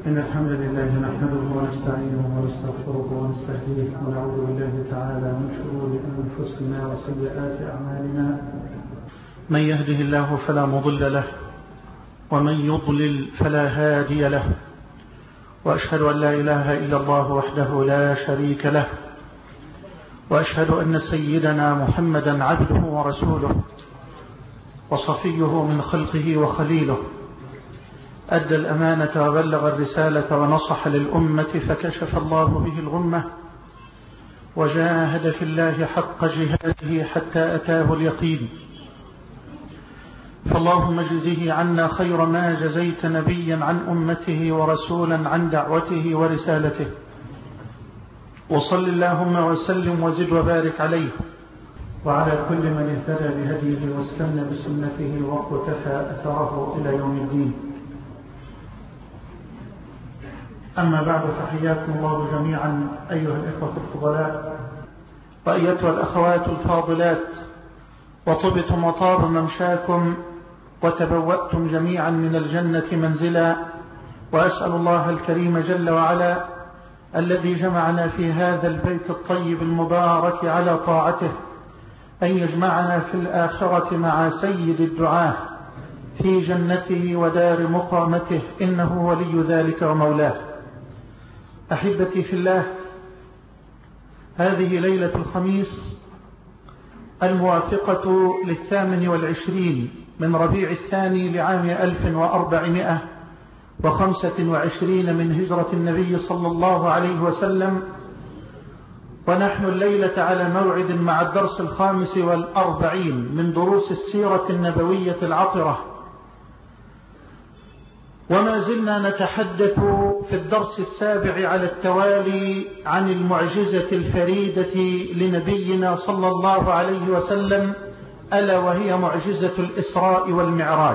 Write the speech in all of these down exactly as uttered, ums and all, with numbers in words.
إن الحمد لله نحمده ونستعينه ونستغفره ونستهديه ونعوذ بالله تعالى من شرور أنفسنا وسيئات أعمالنا. من يهده الله فلا مضل له ومن يضلل فلا هادي له، وأشهد أن لا إله إلا الله وحده لا شريك له، وأشهد أن سيدنا محمدا عبده ورسوله وصفيه من خلقه وخليله، أدى الأمانة وبلغ الرسالة ونصح للأمة فكشف الله به الغمة، وجاهد في الله حق جهاده حتى أتاه اليقين. فاللهم اجزه عنا خير ما جزيت نبيا عن أمته ورسولا عن دعوته ورسالته، وصل اللهم وسلم وزد وبارك عليه وعلى كل من اهتدى بهديه واستنى بسنته واقتفى أثره إلى يوم الدين. أما بعد، فحياكم الله جميعا أيها الإخوة الفضلاء وأيتها الأخوات الفاضلات، وطبتم وطاب ممشاكم وتبوأتم جميعا من الجنة منزلا، وأسأل الله الكريم جل وعلا الذي جمعنا في هذا البيت الطيب المبارك على طاعته أن يجمعنا في الآخرة مع سيد الدعاة في جنته ودار مقامته، إنه ولي ذلك ومولاه. أحبتي في الله، هذه ليلة الخميس الموافقة للثامن والعشرين من ربيع الثاني لعام ألف وأربعمائة وخمسة وعشرين من هجرة النبي صلى الله عليه وسلم، ونحن الليلة على موعد مع الدرس الخامس والأربعين من دروس السيرة النبوية العطرة، وما زلنا نتحدث في الدرس السابع على التوالي عن المعجزة الفريدة لنبينا صلى الله عليه وسلم، ألا وهي معجزة الإسراء والمعراج.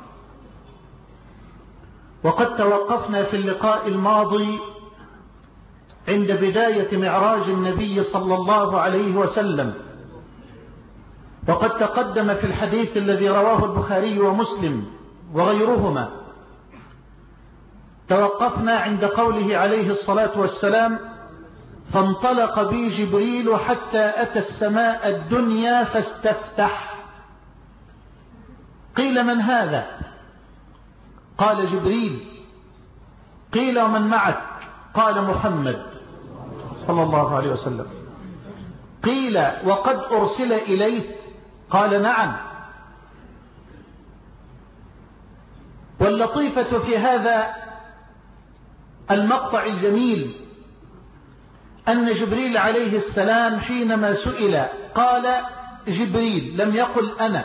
وقد توقفنا في اللقاء الماضي عند بداية معراج النبي صلى الله عليه وسلم، وقد تقدم في الحديث الذي رواه البخاري ومسلم وغيرهما، توقفنا عند قوله عليه الصلاة والسلام: فانطلق بي جبريل حتى أتى السماء الدنيا فاستفتح. قيل: من هذا؟ قال: جبريل. قيل: ومن معك؟ قال: محمد صلى الله عليه وسلم. قيل: وقد أرسل إليه؟ قال: نعم. واللطيفة في هذا المقطع الجميل أن جبريل عليه السلام حينما سئل قال: جبريل، لم يقل أنا،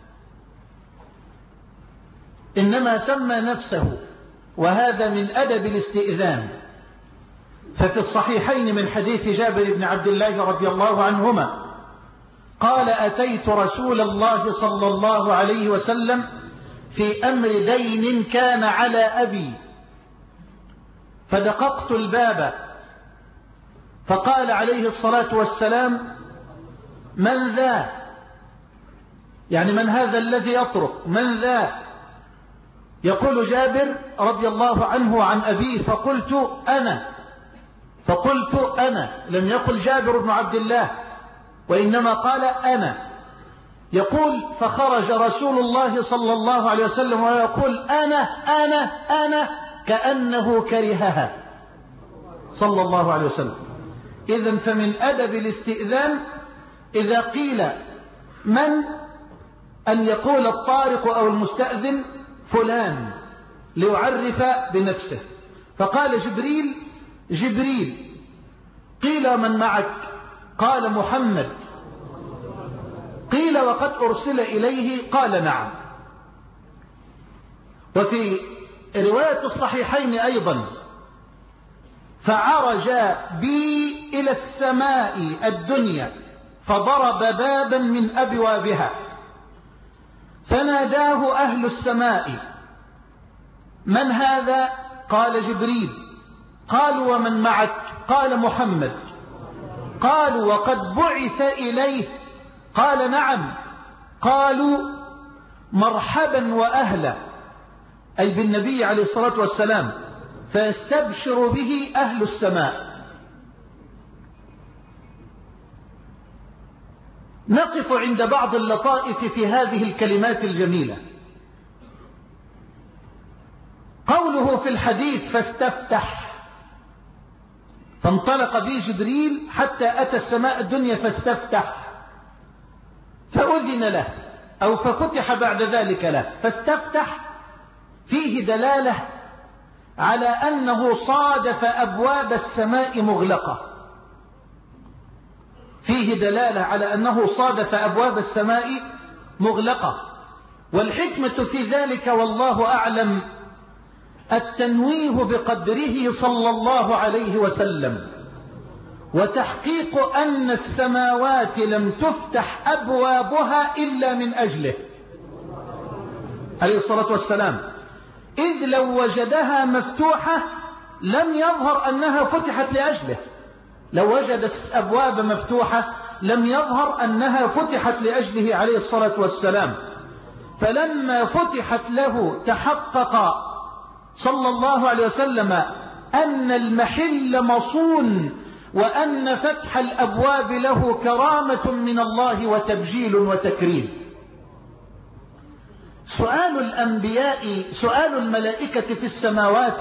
إنما سمى نفسه، وهذا من أدب الاستئذان. ففي الصحيحين من حديث جابر بن عبد الله رضي الله عنهما قال: أتيت رسول الله صلى الله عليه وسلم في أمر دين كان على أبي، فدققت الباب، فقال عليه الصلاة والسلام: من ذا؟ يعني من هذا الذي يطرق؟ من ذا؟ يقول جابر رضي الله عنه عن أبيه: فقلت أنا، فقلت أنا، لم يقل جابر بن عبد الله، وإنما قال أنا. يقول: فخرج رسول الله صلى الله عليه وسلم ويقول: أنا أنا أنا، كأنه كرهها صلى الله عليه وسلم. إذن فمن أدب الاستئذان إذا قيل من، أن يقول الطارق أو المستأذن فلان ليعرف بنفسه. فقال جبريل: جبريل. قيل: من معك؟ قال: محمد. قيل: وقد أرسل إليه؟ قال: نعم. وفي رواية الصحيحين أيضا: فعرج بي إلى السماء الدنيا فضرب بابا من أبوابها فناداه أهل السماء: من هذا؟ قال: جبريل. قالوا: ومن معك؟ قال: محمد. قالوا: وقد بعث إليه؟ قال: نعم. قالوا: مرحبا وأهلا، أي بالنبي عليه الصلاة والسلام. فيستبشر به أهل السماء. نقف عند بعض اللطائف في هذه الكلمات الجميلة. قوله في الحديث فاستفتح، فانطلق به جبريل حتى أتى السماء الدنيا فاستفتح، فأذن له أو ففتح بعد ذلك له. فاستفتح فيه دلالة على أنه صادف أبواب السماء مغلقة، فيه دلالة على أنه صادف أبواب السماء مغلقة. والحكمة في ذلك والله أعلم التنويه بقدره صلى الله عليه وسلم، وتحقيق أن السماوات لم تفتح أبوابها إلا من أجله عليه الصلاة والسلام، إذ لو وجدها مفتوحة لم يظهر أنها فتحت لأجله. لو وجدت أبواب مفتوحة لم يظهر أنها فتحت لأجله عليه الصلاة والسلام. فلما فتحت له تحقق صلى الله عليه وسلم أن المحل مصون، وأن فتح الأبواب له كرامة من الله وتبجيل وتكريم. سؤال الأنبياء، سؤال الملائكة في السماوات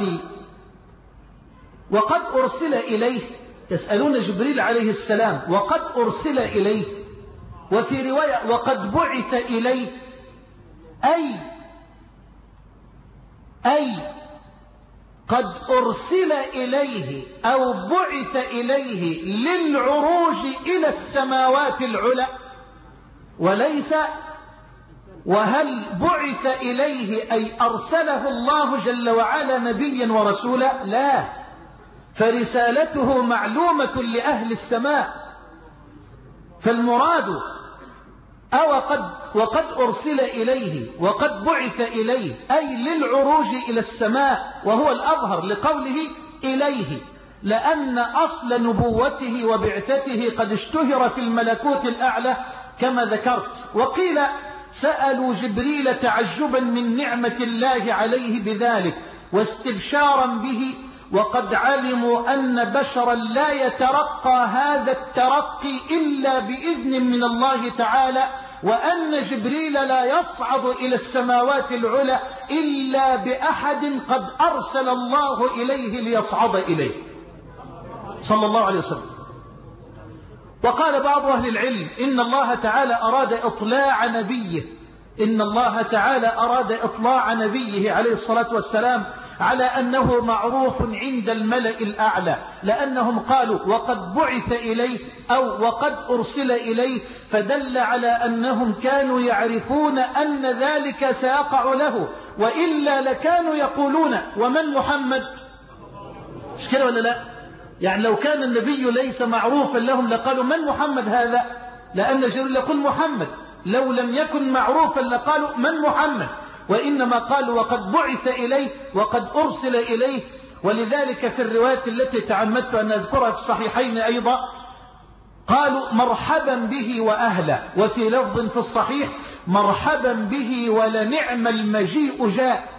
وقد أرسل إليه، يسألون جبريل عليه السلام وقد أرسل إليه، وفي رواية وقد بعث إليه، أي أي قد أرسل إليه أو بعث إليه للعروج إلى السماوات العلى، وليس وهل بعث إليه أي أرسله الله جل وعلا نبيا ورسولا؟ لا، فرسالته معلومة لأهل السماء. فالمراد أو قد وقد أرسل إليه وقد بعث إليه أي للعروج إلى السماء، وهو الأظهر لقوله إليه، لأن أصل نبوته وبعثته قد اشتهر في الملكوت الأعلى كما ذكرت. وقيل سألوا جبريل تعجبا من نعمة الله عليه بذلك واستبشارا به، وقد علموا أن بشرا لا يترقى هذا الترقي إلا بإذن من الله تعالى، وأن جبريل لا يصعد إلى السماوات العلى إلا بأحد قد أرسل الله إليه ليصعد إليه صلى الله عليه وسلم. وقال بعض أهل العلم إن الله تعالى أراد إطلاع نبيه إن الله تعالى أراد إطلاع نبيه عليه الصلاة والسلام على أنه معروف عند الملأ الأعلى، لأنهم قالوا وقد بعث إليه أو وقد أرسل إليه، فدل على أنهم كانوا يعرفون أن ذلك سيقع له، وإلا لكانوا يقولون ومن محمد؟ مش كده ولا لا؟ يعني لو كان النبي ليس معروفا لهم لقالوا من محمد هذا، لأن جبريل يقول محمد. لو لم يكن معروفا لقالوا من محمد، وإنما قالوا وقد بعث إليه وقد أرسل إليه. ولذلك في الروايات التي تعمدت أن أذكرها في الصحيحين أيضا قالوا مرحبا به وأهلا، وفي لفظ في الصحيح مرحبا به ولنعم المجيء جاء.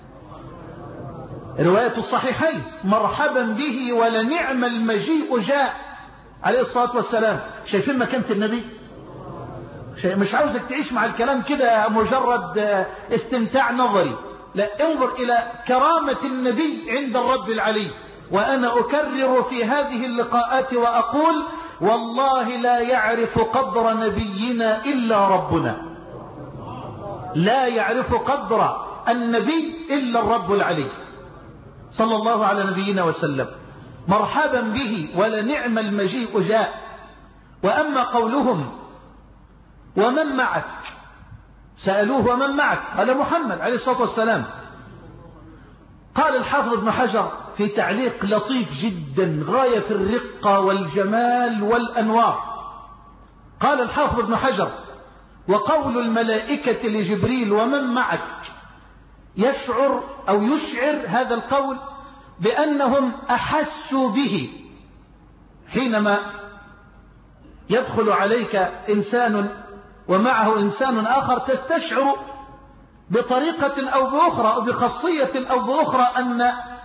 رواية الصحيحين مرحبا به ولنعم المجيء جاء عليه الصلاة والسلام. شايفين مكانة النبي؟ مش عاوزك تعيش مع الكلام كده مجرد استمتاع نظري، لا، انظر إلى كرامة النبي عند الرب العلي. وأنا أكرر في هذه اللقاءات وأقول والله لا يعرف قدر نبينا إلا ربنا، لا يعرف قدر النبي إلا الرب العلي صلى الله على نبينا وسلم. مرحبا به ولنعم المجيء جاء. وأما قولهم ومن معك، سألوه ومن معك؟ قال محمد عليه الصلاة والسلام. قال الحافظ ابن حجر في تعليق لطيف جدا غاية في الرقة والجمال والأنوار، قال الحافظ ابن حجر وقول الملائكة لجبريل ومن معك يشعر أو يشعر هذا القول بأنهم أحسوا به. حينما يدخل عليك إنسان ومعه إنسان آخر تستشعر بطريقة أو بأخرى أو بخاصية أو بأخرى أن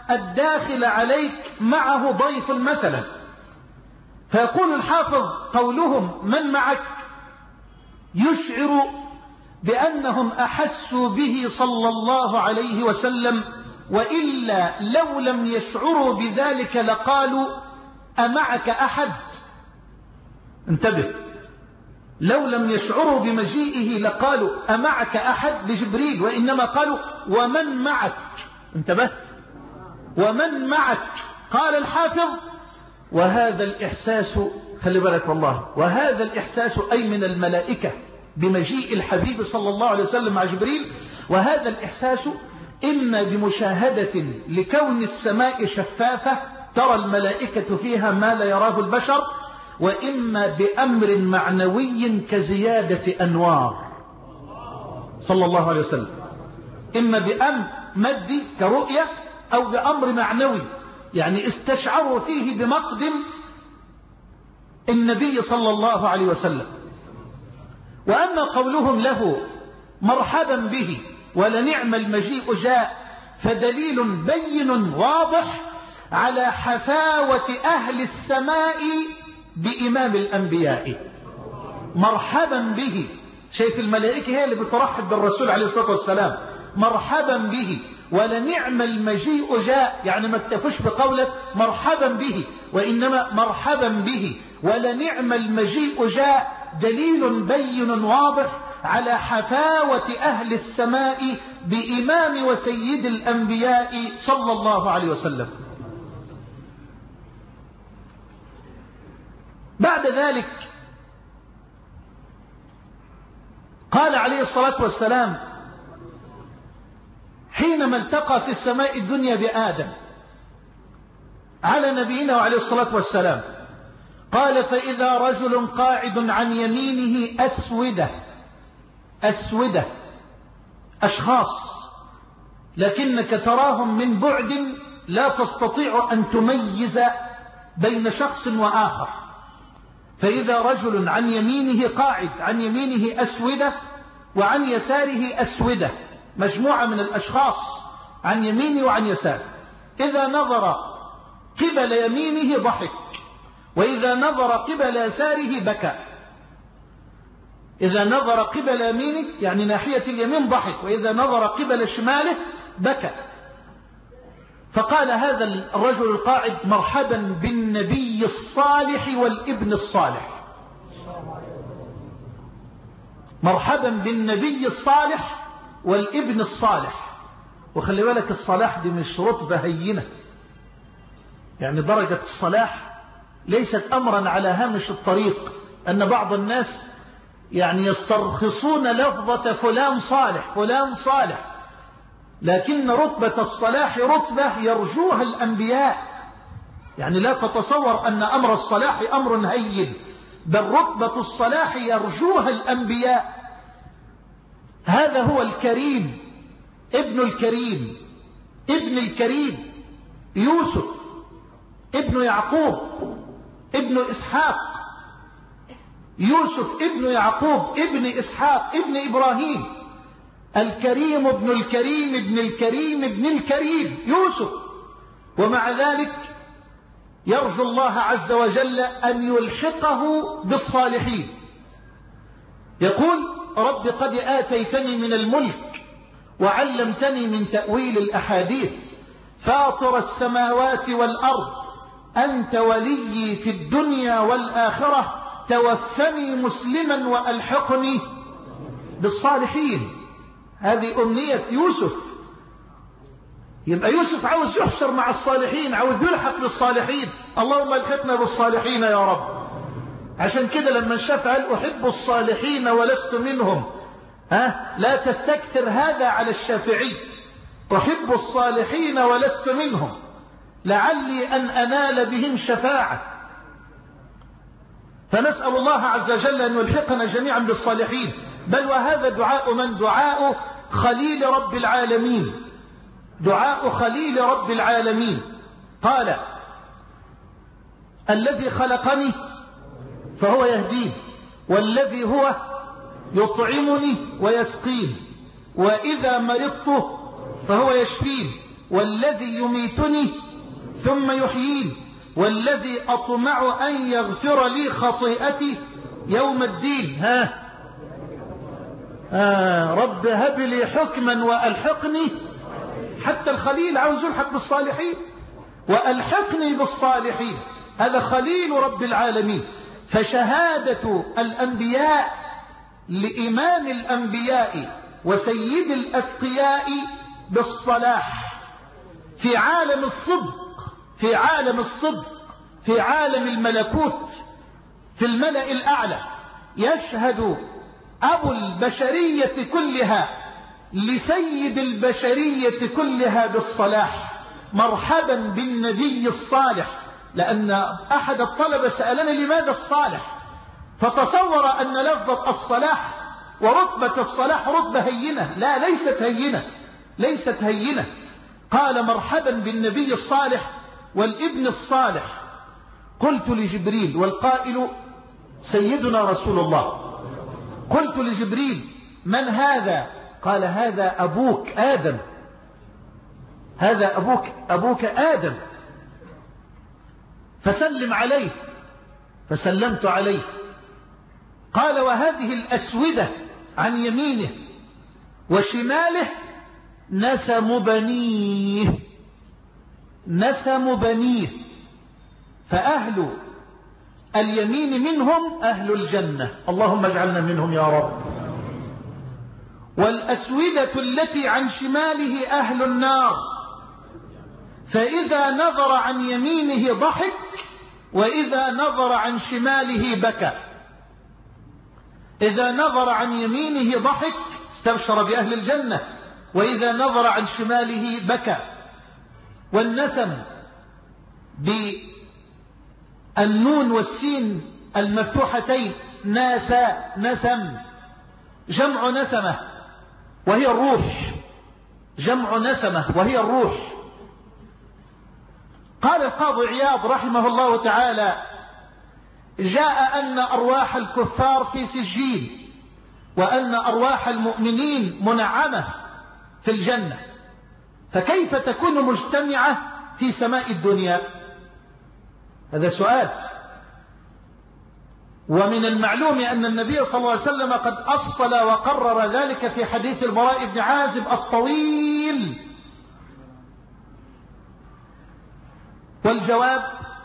الداخل عليك معه ضيف مثلا. فيقول الحافظ قولهم من معك يشعر بأنهم أحسوا به صلى الله عليه وسلم، وإلا لو لم يشعروا بذلك لقالوا أمعك أحد؟ انتبه، لو لم يشعروا بمجيئه لقالوا أمعك أحد لجبريل، وإنما قالوا ومن معك. انتبهت؟ ومن معك. قال الحافظ وهذا الإحساس، خلي بالك والله، وهذا الإحساس أي من الملائكة بمجيء الحبيب صلى الله عليه وسلم مع جبريل، وهذا الإحساس إما بمشاهدة لكون السماء شفافة ترى الملائكة فيها ما لا يراه البشر، وإما بأمر معنوي كزيادة أنوار صلى الله عليه وسلم، إما بأمر مادي كرؤية أو بأمر معنوي، يعني استشعروا فيه بمقدم النبي صلى الله عليه وسلم. وأما قولهم له مرحبا به ولنعم المجيء جاء فدليل بين واضح على حفاوة أهل السماء بإمام الأنبياء. مرحبا به، شايف الملائكة هي اللي بترحب بالرسول عليه الصلاة والسلام، مرحبا به ولنعم المجيء جاء، يعني ما اكتفوش بقولة مرحبا به، وإنما مرحبا به ولنعم المجيء جاء، دليل بين واضح على حفاوة أهل السماء بإمام وسيد الأنبياء صلى الله عليه وسلم. بعد ذلك قال عليه الصلاة والسلام حينما التقى في السماء الدنيا بآدم على نبينا وعليه الصلاة والسلام، قال فإذا رجل قاعد عن يمينه أسودة، أسودة أشخاص لكنك تراهم من بعد لا تستطيع أن تميز بين شخص وآخر. فإذا رجل عن يمينه قاعد، عن يمينه أسودة وعن يساره أسودة، مجموعة من الأشخاص عن يمينه وعن يساره، إذا نظر قبل يمينه ضحك، وإذا نظر قبل يساره بكى. إذا نظر قبل يمينه يعني ناحية اليمين ضحك، وإذا نظر قبل شماله بكى. فقال هذا الرجل القاعد مرحبا بالنبي الصالح والابن الصالح، مرحبا بالنبي الصالح والابن الصالح. وخلي بالك الصلاح دي مش رتبة هينة، يعني درجة الصلاح ليست أمرا على هامش الطريق، أن بعض الناس يعني يسترخصون لفظة فلان صالح فلان صالح، لكن رتبة الصلاح رتبة يرجوها الأنبياء، يعني لا تتصور أن أمر الصلاح أمر هين، بل رتبة الصلاح يرجوها الأنبياء. هذا هو الكريم، ابن الكريم، ابن الكريم يوسف ابن يعقوب ابن إسحاق، يوسف ابن يعقوب ابن إسحاق ابن إبراهيم، الكريم ابن الكريم ابن الكريم ابن الكريم يوسف. ومع ذلك يرجو الله عز وجل أن يلحقه بالصالحين. يقول رب قد آتيتني من الملك وعلمتني من تأويل الأحاديث، فاطر السماوات والأرض أنت ولي في الدنيا والآخرة، توفني مسلما وألحقني بالصالحين. هذه أمنية يوسف. يبقى يوسف عاوز يحشر مع الصالحين، عاوز يلحق بالصالحين. اللهم الحقنا بالصالحين يا رب. عشان كده لما شاف قال أحب الصالحين ولست منهم، ها لا تستكثر هذا على الشافعي، أحب الصالحين ولست منهم لعلي أن أنال بهم شفاعة. فنسأل الله عز وجل أن يلحقنا جميعا بالصالحين. بل وهذا دعاء من؟ دعاء خليل رب العالمين، دعاء خليل رب العالمين. قال الذي خلقني فهو يهدين، والذي هو يطعمني ويسقين، وإذا مرضت فهو يشفين، والذي يميتني ثم يحيين والذي أطمع أن يغفر لي خطيئتي يوم الدين. ها آه رب هب لي حكما وألحقني، حتى الخليل عاوز يلحق بالصالحين، وألحقني بالصالحين، هذا خليل رب العالمين. فشهادة الأنبياء لإمام الأنبياء وسيد الأتقياء بالصلاح في عالم الصدق، في عالم الصدق، في عالم الملكوت، في الملأ الأعلى، يشهد أبو البشرية كلها لسيد البشرية كلها بالصلاح. مرحبا بالنبي الصالح. لأن أحد الطلبة سألني لماذا الصالح، فتصور أن لفظة الصلاح ورتبة الصلاح رتبة هينة. لا، ليست هينة، ليست هينة. قال مرحبا بالنبي الصالح والابن الصالح. قلت لجبريل والقائل سيدنا رسول الله، قلت لجبريل من هذا؟ قال هذا أبوك آدم، هذا أبوك أبوك آدم، فسلم عليه. فسلمت عليه. قال وهذه الأسودة عن يمينه وشماله نسم بنيه، نسم بنيه، فأهل اليمين منهم أهل الجنة، اللهم اجعلنا منهم يا رب. والأسودة التي عن شماله أهل النار، فإذا نظر عن يمينه ضحك وإذا نظر عن شماله بكى. إذا نظر عن يمينه ضحك استبشر بأهل الجنة، وإذا نظر عن شماله بكى. والنسم بالنون والسين المفتوحتين ناسا، نسم، جمع نسمة وهي الروح، جمع نسمة وهي الروح. قال القاضي عياض رحمه الله تعالى جاء أن أرواح الكفار في سجين وأن أرواح المؤمنين منعمة في الجنة، فكيف تكون مجتمعة في سماء الدنيا؟ هذا سؤال. ومن المعلوم أن النبي صلى الله عليه وسلم قد أصل وقرر ذلك في حديث البراء بن عازب الطويل. والجواب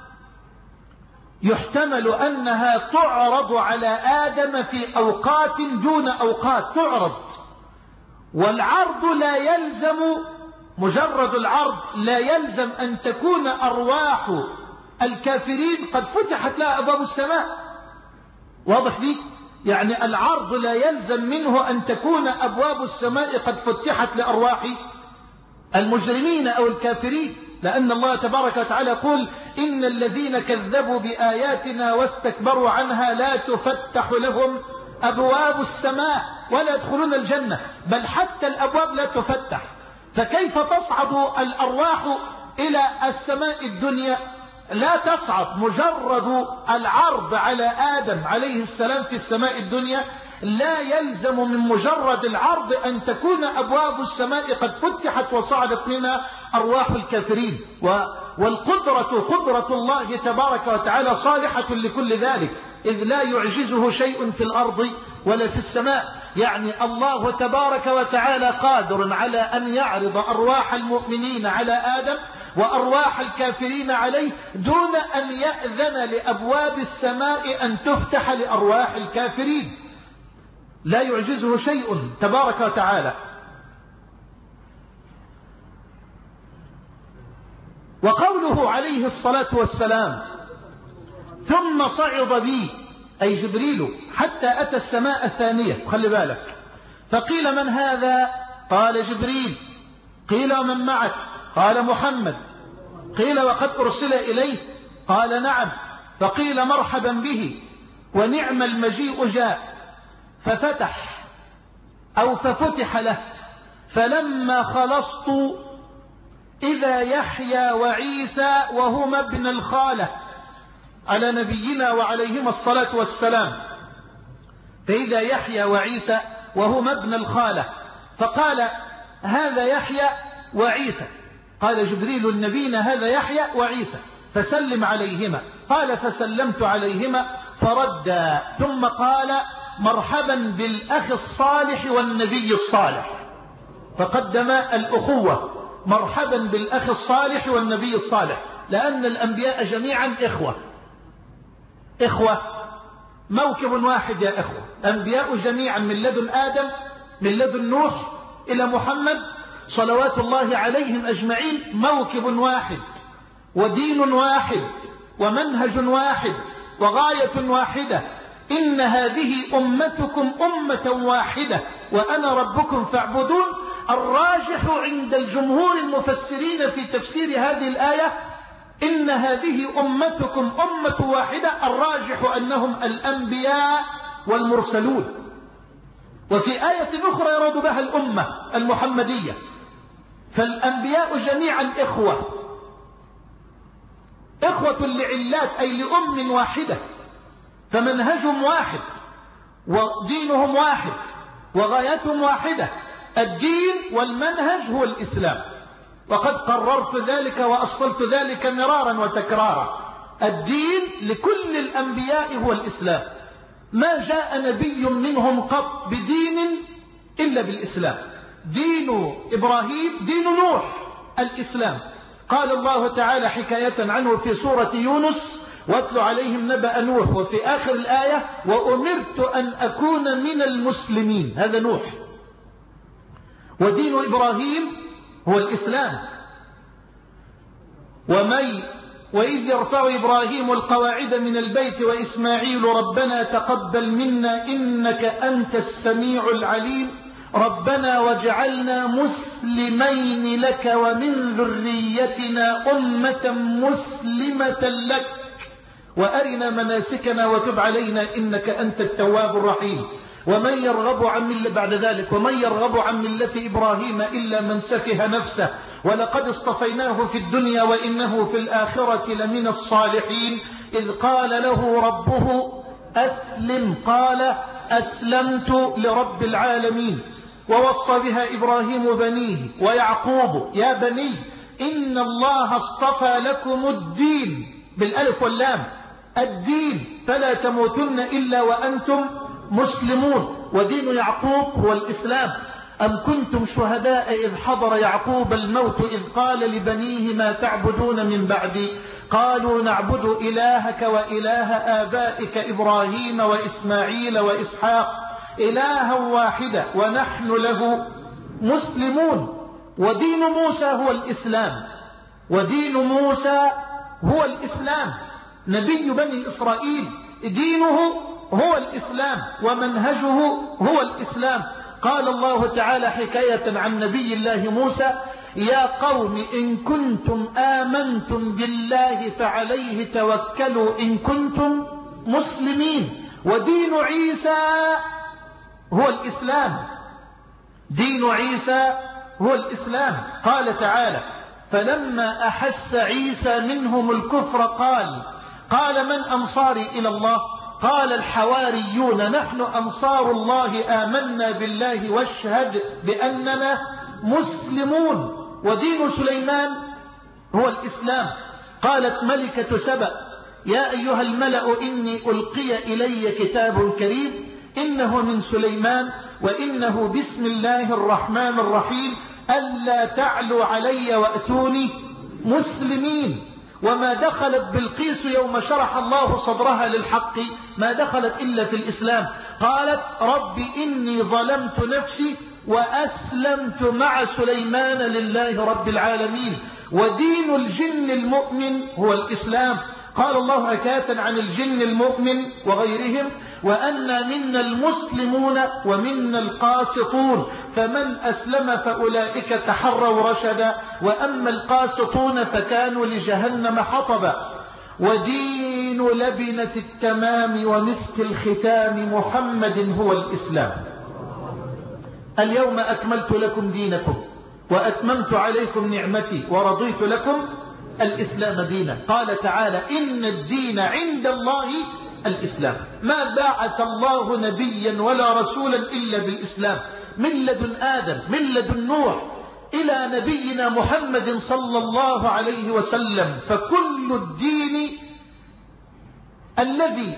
يحتمل أنها تعرض على آدم في أوقات دون أوقات، تعرض. والعرض لا يلزم، مجرد العرض لا يلزم أن تكون أرواح الكافرين قد فتحت لها أبواب السماء. واضح دي؟ يعني العرض لا يلزم منه أن تكون أبواب السماء قد فتحت لأرواح المجرمين أو الكافرين، لأن الله تبارك وتعالى يقول إن الذين كذبوا بآياتنا واستكبروا عنها لا تفتح لهم أبواب السماء ولا يدخلون الجنة، بل حتى الأبواب لا تفتح. فكيف تصعد الأرواح إلى السماء الدنيا؟ لا تصعد. مجرد العرض على آدم عليه السلام في السماء الدنيا لا يلزم من مجرد العرض أن تكون أبواب السماء قد فتحت وصعدت منها أرواح الكافرين. والقدرة قدرة الله تبارك وتعالى صالحة لكل ذلك، إذ لا يعجزه شيء في الأرض ولا في السماء. يعني الله تبارك وتعالى قادر على أن يعرض أرواح المؤمنين على آدم وأرواح الكافرين عليه دون أن يأذن لأبواب السماء أن تفتح لأرواح الكافرين، لا يعجزه شيء تبارك وتعالى. وقوله عليه الصلاة والسلام ثم صعد بي، أي جبريل، حتى أتى السماء الثانية، خلي بالك. فقيل من هذا؟ قال جبريل. قيل ومن معك؟ قال محمد. قيل وقد أرسل إليه؟ قال نعم. فقيل مرحبا به ونعم المجيء جاء. ففتح أو ففتح له. فلما خلصت إذا يحيى وعيسى وهما ابن الخالة على نبينا وعليهما الصلاة والسلام، فإذا يحيى وعيسى وهما ابن الخالة، فقال هذا يحيى وعيسى. قال جبريل النبينا هذا يحيى وعيسى فسلم عليهما. قال فسلمت عليهما فردا، ثم قال مرحبا بالأخ الصالح والنبي الصالح، فقدم الأخوة، مرحبا بالأخ الصالح والنبي الصالح، لأن الأنبياء جميعا إخوة. إخوة موكب واحد يا إخوة، أنبياء جميعا من لدن آدم، من لدن نوح إلى محمد صلوات الله عليهم أجمعين، موكب واحد ودين واحد ومنهج واحد وغاية واحدة. إن هذه أمتكم أمة واحدة وأنا ربكم فاعبدون. الراجح عند الجمهور المفسرين في تفسير هذه الآية إن هذه أمتكم أمة واحدة، الراجح أنهم الأنبياء والمرسلون. وفي آية أخرى يراد بها الأمة المحمدية. فالأنبياء جميعا إخوة، إخوة لعلات أي لأم واحدة، فمنهجهم واحد ودينهم واحد وغايتهم واحدة. الدين والمنهج هو الإسلام، وقد قررت ذلك وأصلت ذلك مرارا وتكرارا. الدين لكل الأنبياء هو الإسلام، ما جاء نبي منهم قط بدين إلا بالإسلام. دين إبراهيم دين نوح الإسلام. قال الله تعالى حكاية عنه في سورة يونس واتل عليهم نبأ نوح، وفي آخر الآية وأمرت أن أكون من المسلمين، هذا نوح. ودين إبراهيم هو الإسلام. ومن وإذ يرفع إبراهيم القواعد من البيت وإسماعيل ربنا تقبل منا إنك أنت السميع العليم ربنا واجعلنا مسلمين لك ومن ذريتنا أمة مسلمة لك وأرنا مناسكنا وتب علينا إنك أنت التواب الرحيم. ومن يرغب عن ملة بعد ذلك ومن يرغب عن ملة إبراهيم إلا من سفه نفسه ولقد اصطفيناه في الدنيا وإنه في الآخرة لمن الصالحين. إذ قال له ربه أسلم قال أسلمت لرب العالمين. ووصى بها إبراهيم بنيه ويعقوب يا بني إن الله اصطفى لكم الدين بالألف واللام، الدين فلا تموتن إلا وأنتم مسلمون. ودين يعقوب هو الإسلام. أم كنتم شهداء إذ حضر يعقوب الموت إذ قال لبنيه ما تعبدون من بعدي قالوا نعبد إلهك وإله آبائك إبراهيم وإسماعيل وإسحاق إلها واحدا ونحن له مسلمون. ودين موسى هو الإسلام، ودين موسى هو الإسلام. نبي بني إسرائيل دينه هو الإسلام ومنهجه هو الإسلام. قال الله تعالى حكاية عن نبي الله موسى يا قوم إن كنتم آمنتم بالله فعليه توكلوا إن كنتم مسلمين. ودين عيسى هو الإسلام، دين عيسى هو الإسلام. قال تعالى فلما أحس عيسى منهم الكفر قال قال من أنصاري إلى الله قال الحواريون نحن أنصار الله آمنا بالله واشهد بأننا مسلمون. ودين سليمان هو الإسلام. قالت ملكة سبأ يا أيها الملأ إني ألقي إلي كتاب كريم إنه من سليمان وإنه بسم الله الرحمن الرحيم ألا تعلوا علي وأتوني مسلمين. وما دخلت بلقيس يوم شرح الله صدرها للحق ما دخلت إلا في الإسلام. قالت رب إني ظلمت نفسي وأسلمت مع سليمان لله رب العالمين. ودين الجن المؤمن هو الإسلام. قال الله حكاية عن الجن المؤمن وغيرهم وأنا منا المسلمون ومنا القاسطون فمن أسلم فأولئك تحروا رشدا وأما القاسطون فكانوا لجهنم حطبا. ودين لبنة التمام ومسك الختام محمد هو الإسلام. اليوم أكملت لكم دينكم وأتممت عليكم نعمتي ورضيت لكم الإسلام دينا. قال تعالى إن الدين عند الله الإسلام. ما بعث الله نبيا ولا رسولا إلا بالإسلام من لدن آدم من لدن نوح إلى نبينا محمد صلى الله عليه وسلم، فكل الدين الذي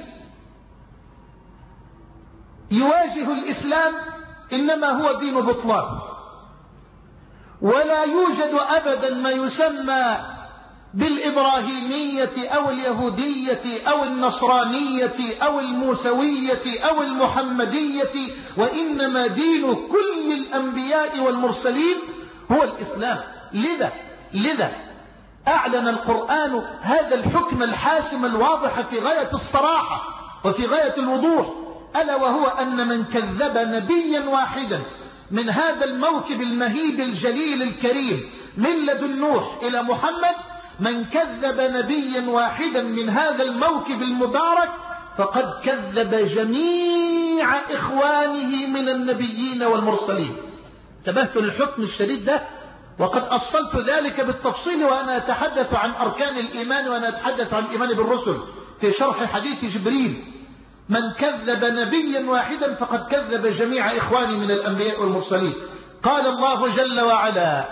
يواجه الإسلام إنما هو دين بطلان، ولا يوجد أبدا ما يسمى بالإبراهيمية أو اليهودية أو النصرانية أو الموسوية أو المحمدية، وإنما دين كل الأنبياء والمرسلين هو الإسلام. لذا لذا أعلن القرآن هذا الحكم الحاسم الواضح في غاية الصراحة وفي غاية الوضوح، ألا وهو أن من كذب نبيا واحدا من هذا الموكب المهيب الجليل الكريم من لدن نوح إلى محمد، من كذب نبيا واحدا من هذا الموكب المبارك فقد كذب جميع إخوانه من النبيين والمرسلين. انتبهت للحكم الشديد ده، وقد أصلت ذلك بالتفصيل وأنا أتحدث عن أركان الإيمان وأنا أتحدث عن الإيمان بالرسل في شرح حديث جبريل. من كذب نبيا واحدا فقد كذب جميع إخواني من الأنبياء والمرسلين. قال الله جل وعلا: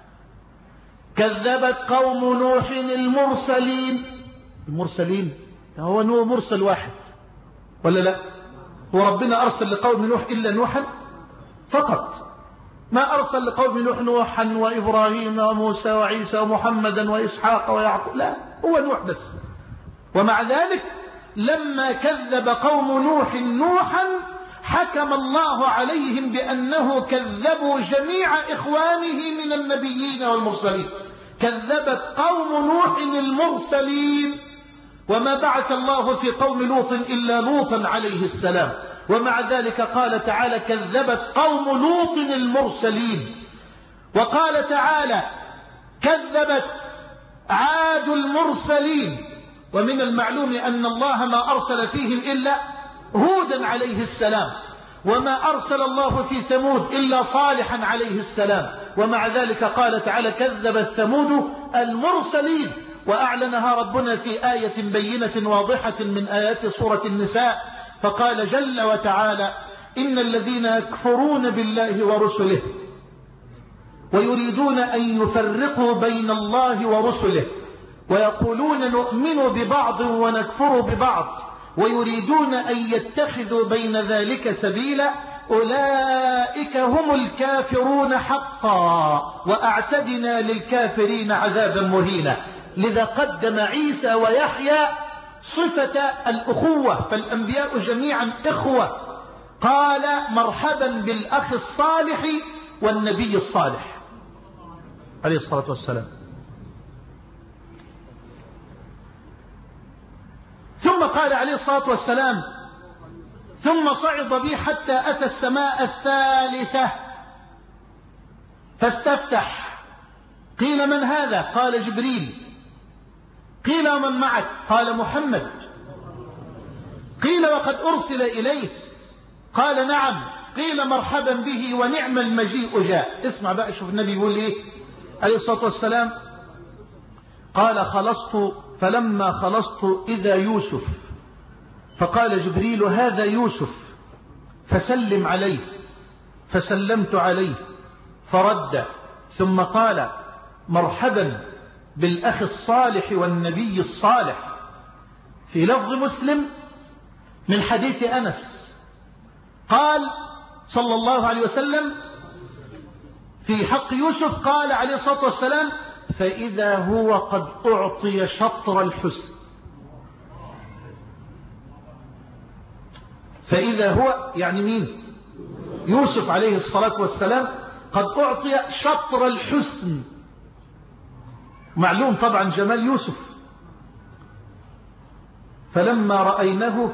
كذبت قوم نوح المرسلين. المرسلين هو نوح مرسل واحد ولا لا؟ وربنا أرسل لقوم نوح إلا نوحا فقط، ما أرسل لقوم نوح نوحا وإبراهيم وموسى وعيسى ومحمدا وإسحاق ويعقوب، لا، هو نوح بس. ومع ذلك لما كذب قوم نوح نوحا حكم الله عليهم بأنه كذبوا جميع إخوانه من النبيين والمرسلين. كذبت قوم نوح المرسلين، وما بعث الله في قوم لوط إلا لوطا عليه السلام. ومع ذلك قال تعالى: كذبت قوم لوط المرسلين. وقال تعالى: كذبت عاد المرسلين. ومن المعلوم أن الله ما أرسل فيهم إلا هودا عليه السلام، وما أرسل الله في ثمود إلا صالحا عليه السلام. ومع ذلك قال تعالى: كذبت ثمود المرسلين. وأعلنها ربنا في آية بينة واضحة من آيات سورة النساء، فقال جل وتعالى: إن الذين يكفرون بالله ورسله ويريدون أن يفرقوا بين الله ورسله ويقولون نؤمن ببعض ونكفر ببعض ويريدون أن يتخذوا بين ذلك سبيلا أولئك هم الكافرون حقا وأعتدنا للكافرين عذابا مهينا. لذا قدم عيسى ويحيى صفة الأخوة، فالأنبياء جميعا إخوة. قال: مرحبا بالأخ الصالح والنبي الصالح عليه الصلاة والسلام. ثم قال عليه الصلاة والسلام: ثم صعد بي حتى أتى السماء الثالثة فاستفتح. قيل: من هذا؟ قال: جبريل. قيل: ومن معك؟ قال: محمد. قيل: وقد أرسل إليه؟ قال: نعم. قيل: مرحبا به ونعم المجيء جاء. اسمع بقى، شوف النبي يقول ايه عليه الصلاة والسلام. قال: خلصت، فلما خلصت إذا يوسف، فقال جبريل: هذا يوسف فسلم عليه. فسلمت عليه فرد، ثم قال: مرحبا بالأخ الصالح والنبي الصالح. في لفظ مسلم من حديث أنس قال صلى الله عليه وسلم في حق يوسف، قال عليه الصلاة والسلام: فإذا هو قد أعطي شطر الحسن. فإذا هو يعني مين؟ يوسف عليه الصلاة والسلام قد أعطي شطر الحسن. معلوم طبعا جمال يوسف. فلما رأينه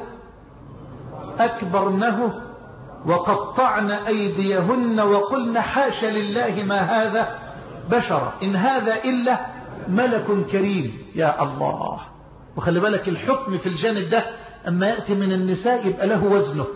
أكبرنه وقطعن أيديهن وقلن: حاش لله ما هذا بشر، إن هذا إلا ملك كريم. يا الله. وخلي بالك الحكم في الجانب ده أما يأتي من النساء يبقى له وزنه.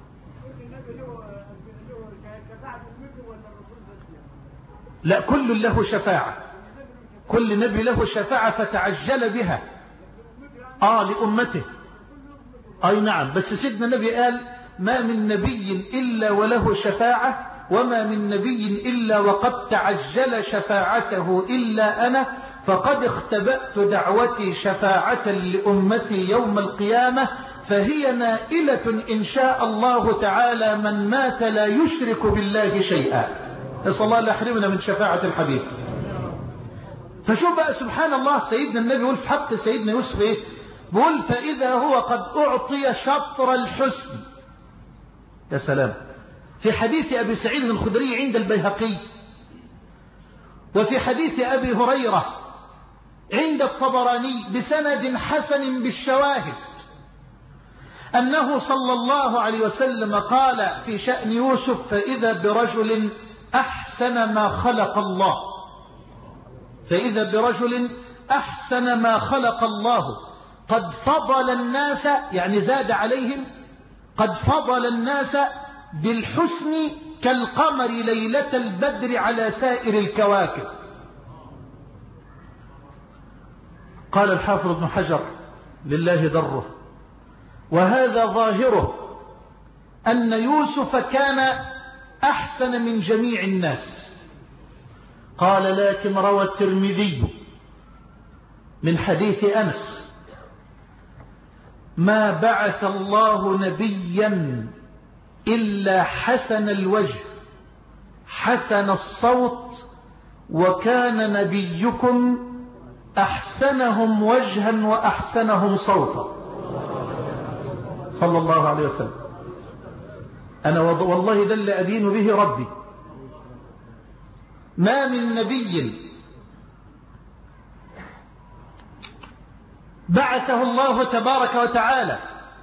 لا، كل له شفاعة، كل نبي له شفاعة فتعجل بها آه لأمته. أي نعم، بس سيدنا النبي قال: ما من نبي إلا وله شفاعة وما من نبي إلا وقد تعجل شفاعته إلا أنا فقد اختبأت دعوتي شفاعة لأمتي يوم القيامة فهي نائلة إن شاء الله تعالى من مات لا يشرك بالله شيئا. نسأل الله لا يحرمنا من شفاعة الحبيب. فشوف بقى سبحان الله سيدنا النبي يقول في حق سيدنا يوسف ايه؟ بيقول فإذا هو قد أعطي شطر الحسن. يا سلام. في حديث أبي سعيد الخدري عند البيهقي وفي حديث أبي هريرة عند الطبراني بسند حسن بالشواهد أنه صلى الله عليه وسلم قال في شأن يوسف فإذا برجل أحسن ما خلق الله فإذا برجل أحسن ما خلق الله قد فضل الناس يعني زاد عليهم قد فضل الناس بالحسن كالقمر ليلة البدر على سائر الكواكب. قال الحافظ ابن حجر لله ضره وهذا ظاهره أن يوسف كان أحسن من جميع الناس. قال لكن روى الترمذي من حديث أنس ما بعث الله نبيا إلا حسن الوجه حسن الصوت وكان نبيكم أحسنهم وجها وأحسنهم صوتا صلى الله عليه وسلم. أنا والله ده اللي أدين به ربي. ما من نبي بعثه الله تبارك وتعالى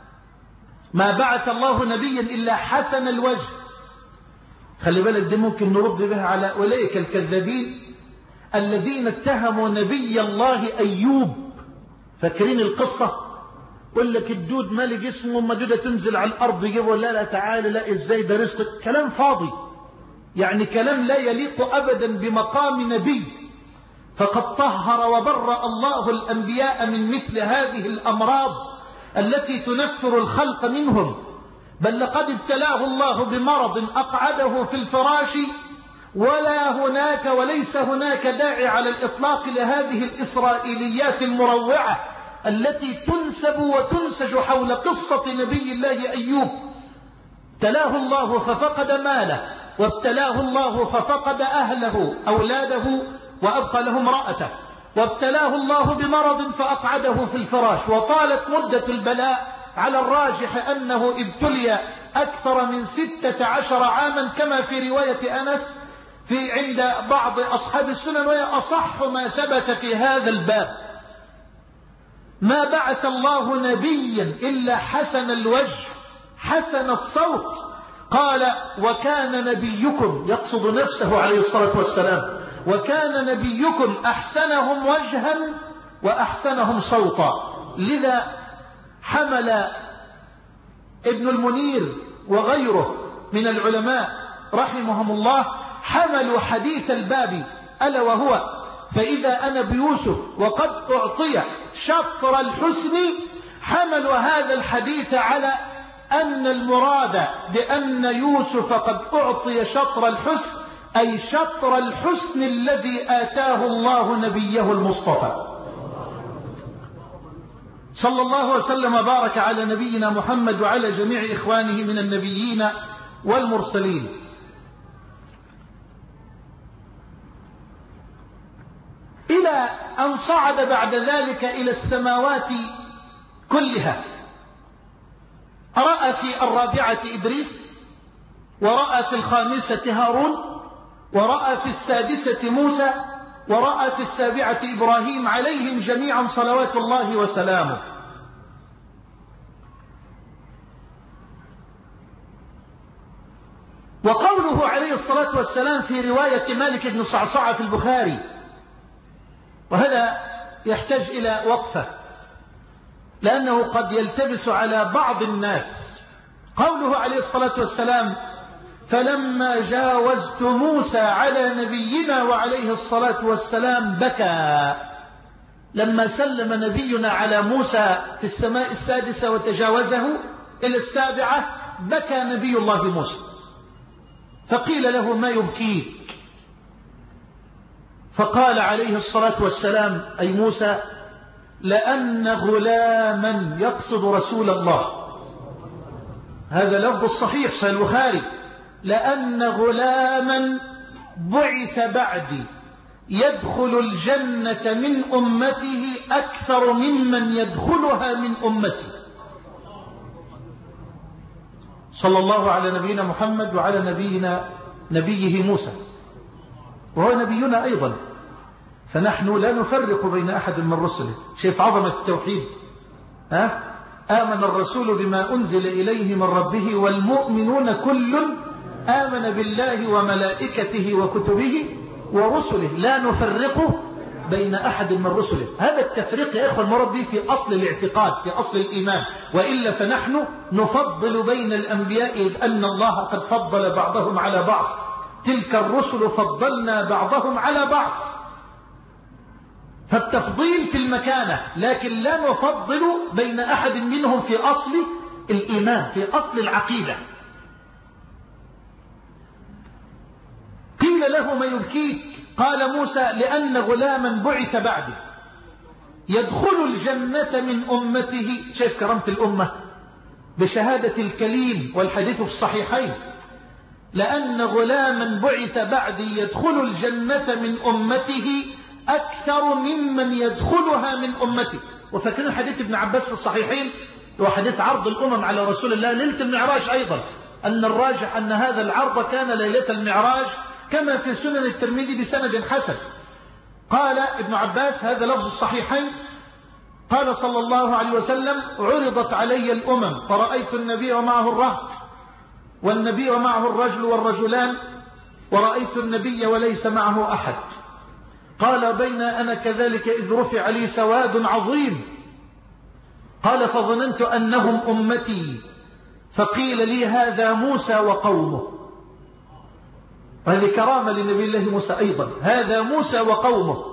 ما بعث الله نبيا إلا حسن الوجه. خلي بالك دي ممكن نرد بها على أولئك الكذابين الذين اتهموا نبي الله أيوب. فاكرين القصة؟ يقول لك الدود مالي جسمه مدودة تنزل على الأرض يجيبه لا لا تعالى لا إزاي ده رزق. كلام فاضي يعني كلام لا يليق أبدا بمقام نبي. فقد طهر وبرأ الله الأنبياء من مثل هذه الأمراض التي تنفر الخلق منهم. بل لقد ابتلاه الله بمرض أقعده في الفراش ولا هناك وليس هناك داعي على الإطلاق لهذه الإسرائيليات المروعة التي تنسب وتنسج حول قصة نبي الله أيوب. ابتلاه الله ففقد ماله وابتلاه الله ففقد أهله أولاده وأبقى له امرأته وابتلاه الله بمرض فأقعده في الفراش وطالت مدة البلاء على الراجح أنه ابتلي أكثر من ستة عشر عاما كما في رواية أنس في عند بعض أصحاب السنن وهي أصح ما ثبت في هذا الباب. ما بعث الله نبيا إلا حسن الوجه حسن الصوت. قال وكان نبيكم يقصد نفسه عليه الصلاة والسلام وكان نبيكم أحسنهم وجها وأحسنهم صوتا. لذا حمل ابن المنير وغيره من العلماء رحمهم الله حملوا حديث الباب ألا وهو فإذا أنا بيوسف وقد أعطي شطر الحسن حملوا هذا الحديث على أن المراد بأن يوسف قد أعطي شطر الحسن أي شطر الحسن الذي آتاه الله نبيه المصطفى صلى الله وسلم وبارك على نبينا محمد وعلى جميع إخوانه من النبيين والمرسلين. إلى أن صعد بعد ذلك إلى السماوات كلها. رأى في الرابعة إدريس ورأى في الخامسة هارون ورأى في السادسة موسى ورأى في السابعة إبراهيم عليهم جميعا صلوات الله وسلامه. وقوله عليه الصلاة والسلام في رواية مالك بن صعصعة في البخاري وهذا يحتاج إلى وقفة لأنه قد يلتبس على بعض الناس. قوله عليه الصلاة والسلام فلما جاوزت موسى على نبينا وعليه الصلاة والسلام بكى. لما سلم نبينا على موسى في السماء السادسة وتجاوزه إلى السابعة بكى نبي الله موسى. فقيل له ما يبكيك؟ فقال عليه الصلاة والسلام أي موسى لأن غلاما يقصد رسول الله، هذا لفظ الصحيح صحيح البخاري، لأن غلاما بعث بعدي يدخل الجنة من أمته أكثر ممن يدخلها من أمتي. صلى الله على نبينا محمد وعلى نبينا نبيه موسى، وهو نبينا أيضا، فنحن لا نفرق بين أحد من رسله. شايف عظمة التوحيد؟ ها؟ آمن الرسول بما أنزل إليه من ربه والمؤمنون كل آمن بالله وملائكته وكتبه ورسله لا نفرق بين أحد من رسله. هذا التفريق يا إخوة المربي في أصل الاعتقاد، في أصل الإيمان، وإلا فنحن نفضل بين الأنبياء إذ أن الله قد فضل بعضهم على بعض، تلك الرسل فضلنا بعضهم على بعض، فالتفضيل في المكانة، لكن لا نفضل بين أحد منهم في أصل الإيمان، في أصل العقيدة. قيل له ما يبكيك؟ قال موسى لأن غلاما بعث بعدي يدخل الجنة من أمته. شايف كرامة الأمة بشهادة الكليم والحديث في الصحيحين، لأن غلاما بعث بعدي يدخل الجنة من أمته أكثر ممن يدخلها من أمته. وفاكرين حديث ابن عباس في الصحيحين وحديث عرض الأمم على رسول الله ليلة المعراج أيضا، أن الراجح أن هذا العرض كان ليلة المعراج كما في سنن الترمذي بسند حسن. قال ابن عباس هذا لفظ الصحيحين، قال صلى الله عليه وسلم عرضت علي الأمم فرأيت النبي ومعه الرهط والنبي ومعه الرجل والرجلان ورأيت النبي وليس معه أحد. قال بين أنا كذلك إذ رفع لي سواد عظيم، قال فظننت أنهم أمتي فقيل لي هذا موسى وقومه. وهذه كرامة لنبي الله موسى أيضا، هذا موسى وقومه.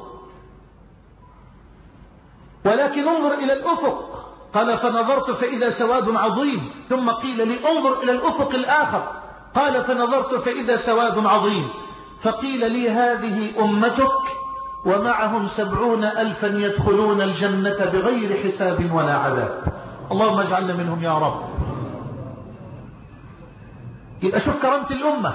ولكن انظر إلى الأفق، قال فنظرت فإذا سواد عظيم، ثم قيل لي انظر إلى الأفق الآخر، قال فنظرت فإذا سواد عظيم، فقيل لي هذه أمتك ومعهم سبعون ألفا يدخلون الجنة بغير حساب ولا عذاب. اللهم اجعلنا منهم يا رب. يبقى شوف كرامة الأمة،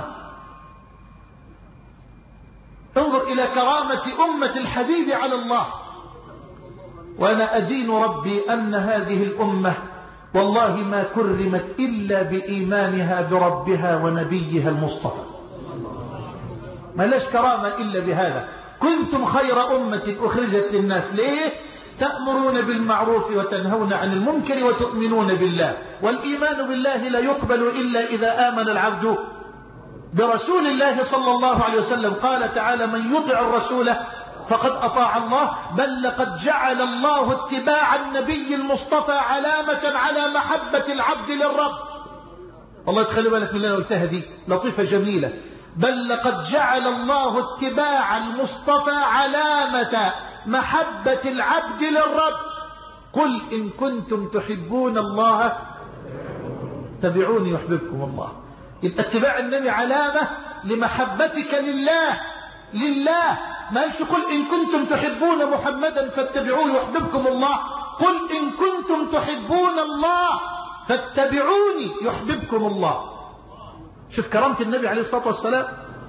انظر إلى كرامة أمة الحبيب على الله. وأنا أدين ربي أن هذه الأمة والله ما كرمت إلا بإيمانها بربها ونبيها المصطفى، ما لاش كرامة إلا بهذا. كنتم خير أمة أخرجت للناس. ليه؟ تأمرون بالمعروف وتنهون عن المنكر وتؤمنون بالله. والإيمان بالله لا يقبل إلا إذا آمن العبد برسول الله صلى الله عليه وسلم. قال تعالى من يطع الرسول فقد أطاع الله، بل لقد جعل الله اتباع النبي المصطفى علامة على محبة العبد للرب. والله تخلي بالك من اللي أنا قلتها دي لطيفة جميلة. بل لقد جعل الله اتباع المصطفى علامة محبة العبد للرب. قل إن كنتم تحبون الله تبعوني يحببكم الله. يبقى اتباع النبي علامة لمحبتك لله لله. ما قالش قل إن كنتم تحبون محمدا فاتبعوه يحببكم الله، قل إن كنتم تحبون الله فاتبعوني يحببكم الله. شوف كرامة النبي عليه الصلاة والسلام.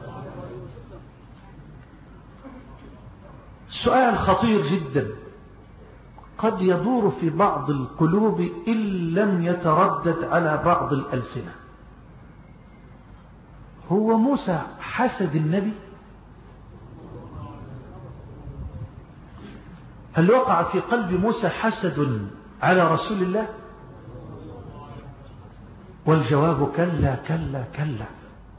سؤال خطير جدا قد يدور في بعض القلوب إن لم يتردد على بعض الألسنة. هو موسى حسد النبي؟ هل وقع في قلب موسى حسد على رسول الله؟ والجواب كلا كلا كلا.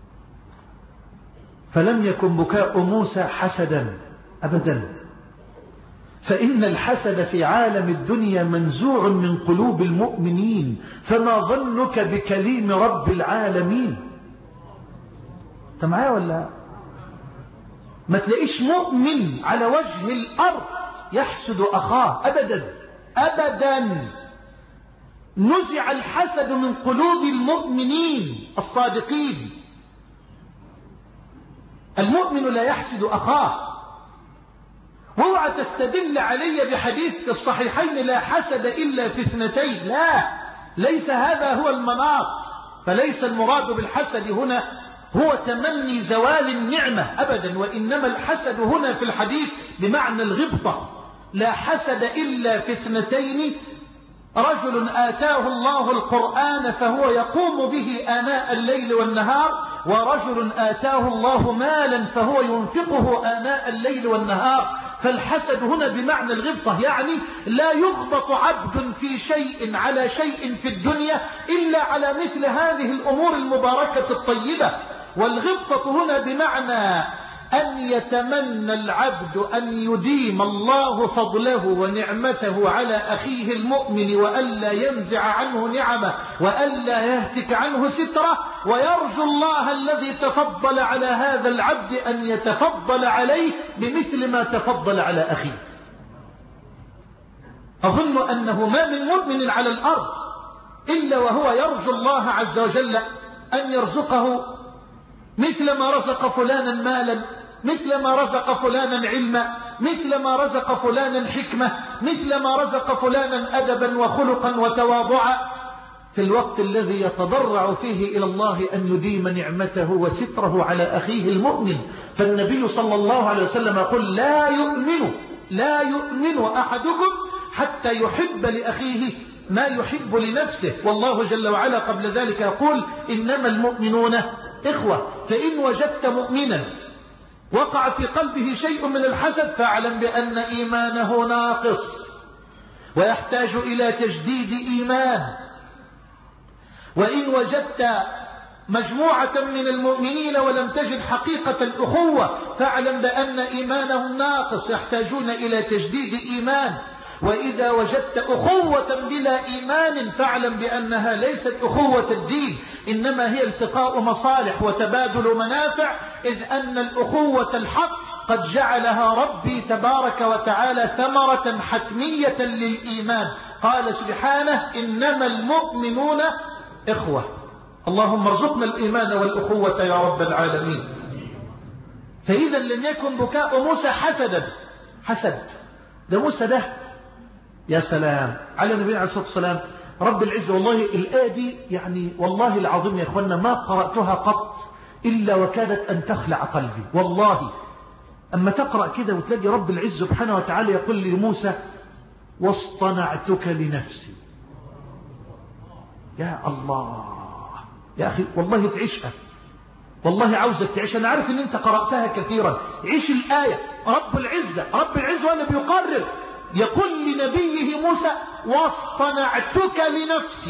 فلم يكن بكاء موسى حسدا أبدا، فإن الحسد في عالم الدنيا منزوع من قلوب المؤمنين، فما ظنك بكليم رب العالمين؟ انت معايا ولا؟ ما تلاقيش مؤمن على وجه الأرض يحسد أخاه أبدا أبدا. نزع الحسد من قلوب المؤمنين الصادقين. المؤمن لا يحسد أخاه. واوعى تستدل علي بحديث الصحيحين لا حسد إلا في اثنتين، لا، ليس هذا هو المناط. فليس المراد بالحسد هنا هو تمني زوال النعمة أبدا، وإنما الحسد هنا في الحديث بمعنى الغبطة. لا حسد إلا في اثنتين: رجل آتاه الله القرآن فهو يقوم به آناء الليل والنهار، ورجل آتاه الله مالا فهو ينفقه آناء الليل والنهار. فالحسد هنا بمعنى الغبطة، يعني لا يغبط عبد في شيء على شيء في الدنيا إلا على مثل هذه الأمور المباركة الطيبة. والغبطة هنا بمعنى أن يتمنى العبد أن يديم الله فضله ونعمته على أخيه المؤمن، وألا ينزع عنه نعمه، وألا يهتك عنه ستره، ويرجو الله الذي تفضل على هذا العبد أن يتفضل عليه بمثل ما تفضل على أخيه. أظن أنه ما من مؤمن على الأرض إلا وهو يرجو الله عز وجل أن يرزقه مثل ما رزق فلانا مالا، مثل ما رزق فلانا علما، مثل ما رزق فلانا حكمة، مثل ما رزق فلانا أدبا وخلقا وتواضعا، في الوقت الذي يتضرع فيه إلى الله أن يديم نعمته وستره على أخيه المؤمن. فالنبي صلى الله عليه وسلم يقول: لا يؤمن لا يؤمن أحدكم حتى يحب لأخيه ما يحب لنفسه. والله جل وعلا قبل ذلك يقول: إنما المؤمنون إخوة. فإن وجدت مؤمنا وقع في قلبه شيء من الحسد فاعلم بأن إيمانه ناقص ويحتاج إلى تجديد إيمان. وإن وجدت مجموعة من المؤمنين ولم تجد حقيقة الأخوة فاعلم بأن إيمانهم ناقص يحتاجون إلى تجديد إيمان. وإذا وجدت أخوة بلا إيمان فاعلم بأنها ليست أخوة الدين، إنما هي التقاء مصالح وتبادل منافع، إذ أن الأخوة الحق قد جعلها ربي تبارك وتعالى ثمرة حتمية للإيمان. قال سبحانه: إنما المؤمنون إخوة. اللهم ارزقنا الإيمان والأخوة يا رب العالمين. فإذا لم يكن بكاء موسى حسدا، حسد ده موسى ده يا سلام على النبي عليه الصلاة والسلام. رب العزة والله الآية دي يعني والله العظيم يا أخوانا ما قرأتها قط إلا وكادت أن تخلع قلبي والله. أما تقرأ كده وتلاقي رب العزة سبحانه وتعالى يقول لموسى: واصطنعتك لنفسي. يا الله يا أخي والله تعيشها، والله عاوزك تعيش. أنا عارف أن أنت قرأتها كثيرا، عيش الآية. رب العزة رب العزة وأنا بيقرر يقول لنبيه موسى: واصطنعتك لنفسي.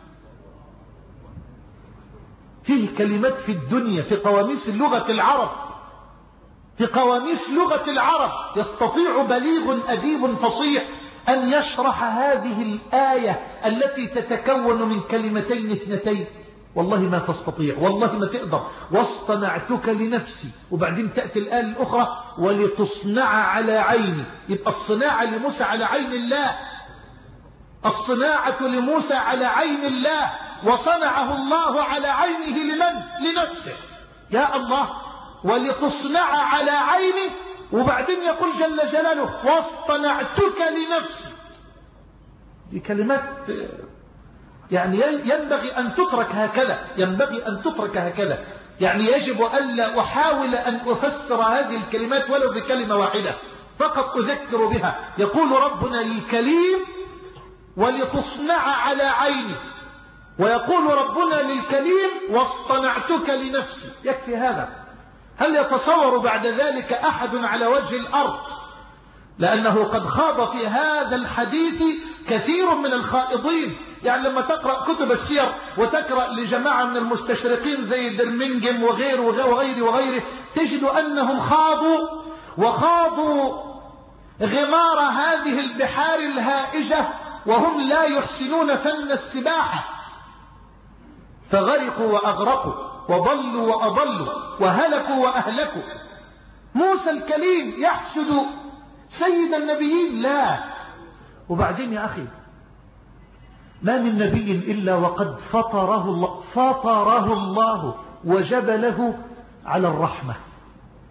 فيه كلمات في الدنيا في قواميس اللغة العرب في قواميس لغة العرب يستطيع بليغ أديب فصيح أن يشرح هذه الآية التي تتكون من كلمتين اثنتين. والله ما تستطيع، والله ما تقدر. واصطنعتك لنفسي، وبعدين تأتي الآية الأخرى: ولتصنع على عيني. يبقى الصناعة لموسى على عين الله، الصناعة لموسى على عين الله، وصنعه الله على عينه لمن؟ لنفسه. يا الله، ولتصنع على عيني، وبعدين يقول جل جلاله: واصطنعتك لنفسي. دي كلمات يعني ينبغي أن تترك هكذا، ينبغي أن تترك هكذا. يعني يجب ألا أحاول أن أفسر هذه الكلمات ولو بكلمة واحدة فقط أذكر بها. يقول ربنا للكليم: ولتصنع على عيني، ويقول ربنا للكليم: واصطنعتك لنفسي. يكفي هذا. هل يتصور بعد ذلك أحد على وجه الأرض؟ لأنه قد خاض في هذا الحديث كثير من الخائضين. يعني لما تقرأ كتب السير وتقرأ لجماعة من المستشرقين زي درمنجم وغيره وغيره وغيره تجد أنهم خاضوا وخاضوا غمار هذه البحار الهائجة وهم لا يحسنون فن السباحة، فغرقوا وأغرقوا وضلوا وأضلوا وهلكوا وأهلكوا. موسى الكليم يحسد سيد النبيين؟ لا. وبعدين يا أخي ما من نبي إلا وقد فطره الله فطره الله وجبله على الرحمة.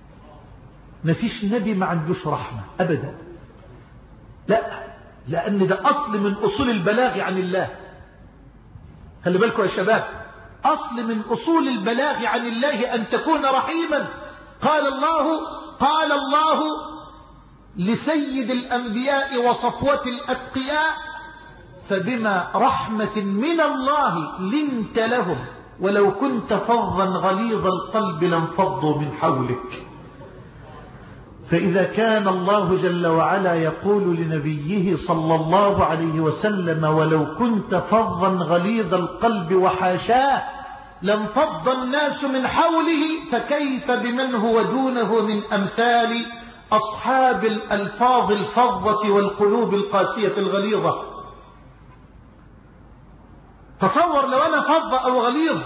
ما فيش نبي ما عندوش رحمة أبدا، لا، لأن ده أصل من أصول البلاغ عن الله. خلي بالكم يا شباب، أصل من أصول البلاغ عن الله أن تكون رحيما. قال الله قال الله لسيد الأنبياء وصفوة الأتقياء: فبما رحمة من الله لنت لهم ولو كنت فظا غليظ القلب لانفضوا من حولك. فإذا كان الله جل وعلا يقول لنبيه صلى الله عليه وسلم: ولو كنت فظا غليظ القلب وحاشاه لانفض الناس من حوله، فكيف بمن هو دونه من أمثال أصحاب الألفاظ الفظة والقلوب القاسية الغليظة. تصور لو أنا فظ أو غليظ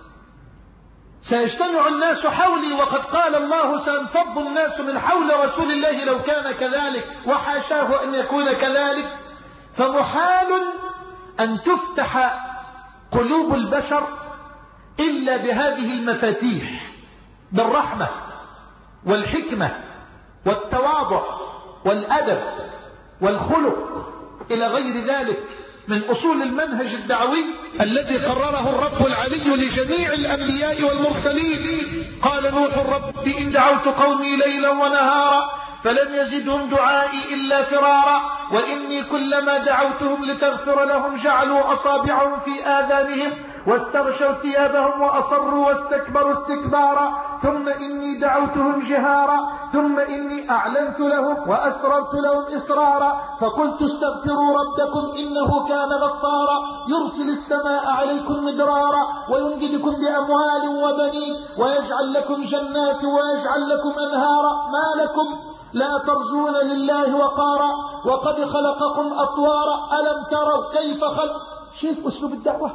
سيجتمع الناس حولي، وقد قال الله: سينفض الناس من حول رسول الله لو كان كذلك، وحاشاه أن يكون كذلك. فمحال أن تفتح قلوب البشر إلا بهذه المفاتيح، بالرحمة والحكمة والتواضع والأدب والخلق إلى غير ذلك من أصول المنهج الدعوي الذي قرره الرب العلي لجميع الأنبياء والمرسلين. قال نوح: رب إن دعوت قومي ليلا ونهارا فلم يزدهم دعائي إلا فرارا، وإني كلما دعوتهم لتغفر لهم جعلوا أصابعهم في آذانهم واستغشوا ثيابهم وأصروا واستكبروا استكبارا، ثم إني دعوتهم جهارا ثم إني أعلنت لهم وأسررت لهم إسرارا، فقلت استغفروا ربكم إنه كان غفارا يرسل السماء عليكم مدرارا ويمددكم بأموال وبنين ويجعل لكم جنات ويجعل لكم أنهارا، ما لكم لا ترجون لله وقارا وقد خلقكم أطوارا ألم تروا كيف خلق. شايف أسلوب الدعوة؟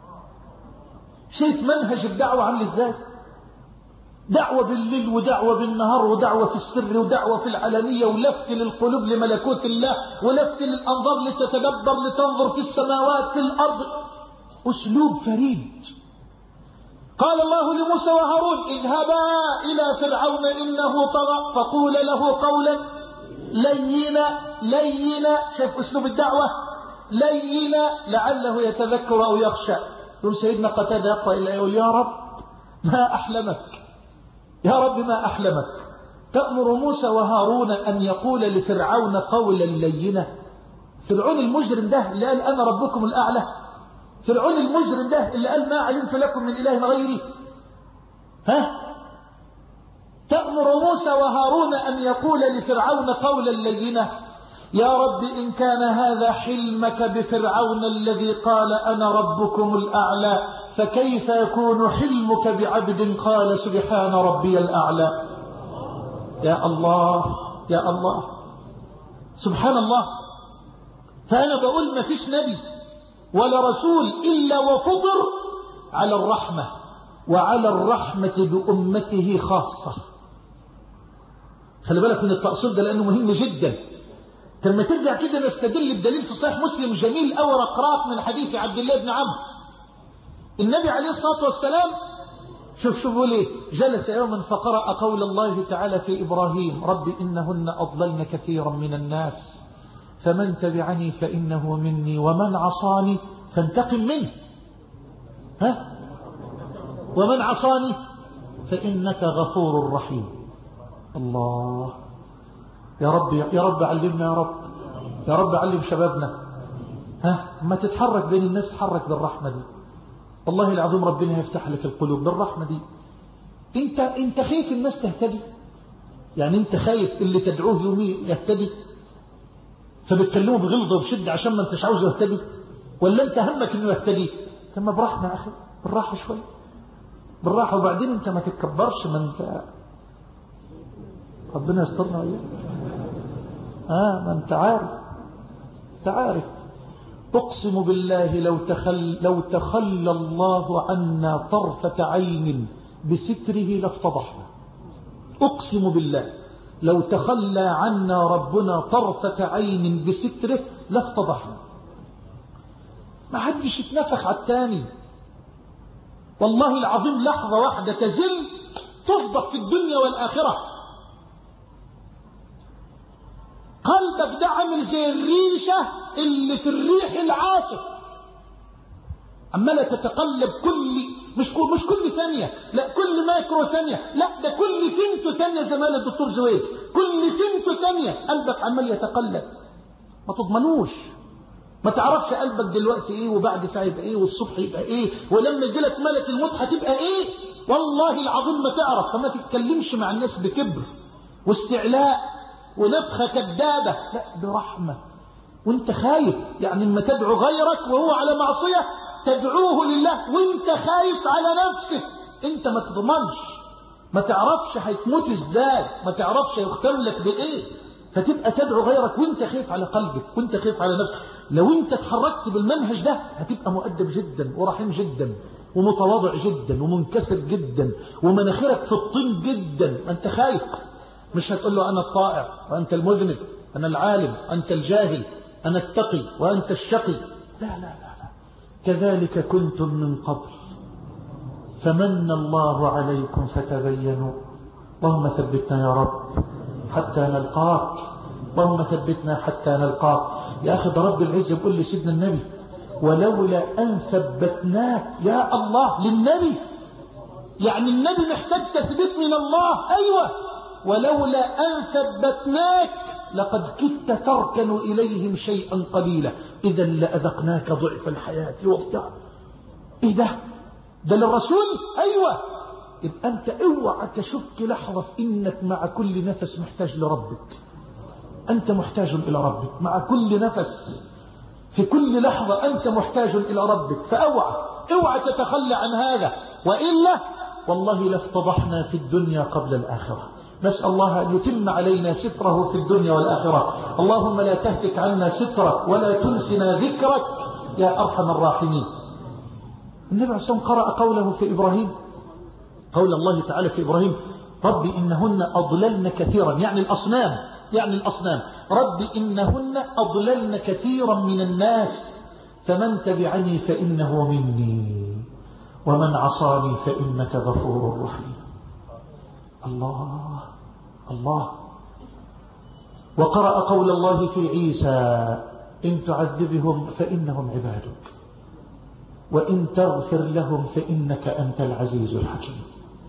شايف منهج الدعوة عامل ازاي؟ دعوة بالليل ودعوة بالنهار ودعوة في السر ودعوة في العلانية، ولفت للقلوب لملكوت الله، ولفت للأنظار لتتدبر لتنظر في السماوات في الأرض. أسلوب فريد. قال الله لموسى وهارون: اذهبا إلى فرعون إنه طغى فقولا له قولا لينا لينا. شايف أسلوب الدعوة؟ لينا لعله يتذكر أو يخشى. يقول سيدنا قتادة يقرأ إلا يقول: يا رب ما أحلمك، يا رب ما أحلمك، تأمر موسى وهارون أن يقول لفرعون قولا لينا. فرعون المجرم ده اللي قال أنا ربكم الأعلى، فرعون المجرم ده اللي قال ما علمت لكم من إله غيري، ها؟ تأمر موسى وهارون أن يقول لفرعون قولا لينا. يا رب إن كان هذا حلمك بفرعون الذي قال أنا ربكم الأعلى، فكيف يكون حلمك بعبد قال سبحان ربي الأعلى؟ يا الله يا الله سبحان الله. فأنا بقول ما فيش نبي ولا رسول إلا وفطر على الرحمة، وعلى الرحمة بأمته خاصة. خلي بالك من التأصيل ده لأنه مهم جدا. لما ترجع كده نستدل بدليل في صحيح مسلم جميل أو رقراق من حديث عبد الله بن عمرو. النبي عليه الصلاة والسلام شوف شوفوا ليه جلس يوما فقرأ قول الله تعالى في إبراهيم: رب إنهن أضللن كثيرا من الناس فمن تبعني فإنه مني ومن عصاني فانتقم منه، ها؟ ومن عصاني فإنك غفور رحيم. الله يا رب يا رب علمنا، يا رب يا رب علم شبابنا، ها؟ ما تتحرك بين الناس تحرك بالرحمة دي. والله العظيم ربنا يفتح لك القلوب بالرحمة دي. انت انت خايف الناس تهتدي؟ يعني انت خايف اللي تدعوه يومي يهتدي فبتكلمه بغلظة وبشدة عشان ما انتش عاوزه يهتدي؟ ولا انت همك انه يهتدي؟ كما برحمة يا اخي، بالراحة شوي، بالراحة. وبعدين انت ما تتكبرش، ما انت ربنا يسترنا وياك. اه ما انت عارف، انت عارف. اقسم بالله لو تخل لو تخلى الله عنا طرفة عين بستره لافتضحنا. اقسم بالله لو تخلى عنا ربنا طرفة عين بستره لافتضحنا. ما حدش يتنفخ على الثاني. والله العظيم لحظة واحدة تزل تفضح في الدنيا والآخرة. قلبك ده عامل زي الريشة اللي في الريح العاصف، عمالة تتقلب كل مش كل مش كل ثانية، لا كل مايكرو ثانية، لا ده كل فيمتو ثانية زمان الدكتور زويد، كل فيمتو ثانية قلبك عمال يتقلب. ما تضمنوش، ما تعرفش قلبك دلوقتي ايه وبعد ساعة يبقى ايه والصبح يبقى ايه ولما يجيلك ملك الموت هتبقى ايه، والله العظيم ما تعرف. فما تتكلمش مع الناس بكبر واستعلاء ونفخة كذابة، لا برحمة وانت خايف. يعني لما تدعو غيرك وهو على معصية تدعوه لله وانت خايف على نفسك. انت ما تضمنش، ما تعرفش هتموت ازاي، ما تعرفش هيختم لك بايه، فتبقى تدعو غيرك وانت خايف على قلبك وانت خايف على نفسك. لو انت اتحركت بالمنهج ده هتبقى مؤدب جدا ورحيم جدا ومتواضع جدا ومنكسر جدا ومناخيرك في الطين جدا. ما انت خايف، مش هتقول له انا الطائع وانت المذنب، انا العالم وانت الجاهل، انا التقي وانت الشقي. لا لا لا لا، كذلك كنتم من قبل فمن الله عليكم فتبينوا. اللهم ثبتنا يا رب حتى نلقاك، اللهم ثبتنا حتى نلقاك. يا أخي ده رب العزة يقول لي سيدنا النبي ولولا أن ثبتناك. يا الله للنبي، يعني النبي محتاج تثبيت من الله. أيوة، ولولا أن ثبتناك لقد كدت تركن إليهم شيئا قليلا إذا لأذقناك ضعف الحياة والدار. إيه ده؟ ده للرسول؟ أيوة. يبقى أنت اوعى تشك لحظة في إنك مع كل نفس محتاج لربك. أنت محتاج إلى ربك مع كل نفس، في كل لحظة أنت محتاج إلى ربك. فأوعى اوعى تتخلى عن هذا، وإلا والله لافتضحنا في الدنيا قبل الآخرة. نسأل الله أن يتم علينا ستره في الدنيا والآخرة. اللهم لا تهتك عنا سترك ولا تنسنا ذكرك يا أرحم الراحمين. النبي عليه الصلاة والسلام قرأ قوله في إبراهيم، قول الله تعالى في إبراهيم رب إنهن أضللن كثيرا، يعني الأصنام، يعني الأصنام. رب إنهن أضللن كثيرا من الناس فمن تبعني فإنه مني ومن عصاني فإنك غفور رحيم. الله الله. وقرأ قول الله في عيسى إن تعذبهم فإنهم عبادك وإن تغفر لهم فإنك أنت العزيز الحكيم.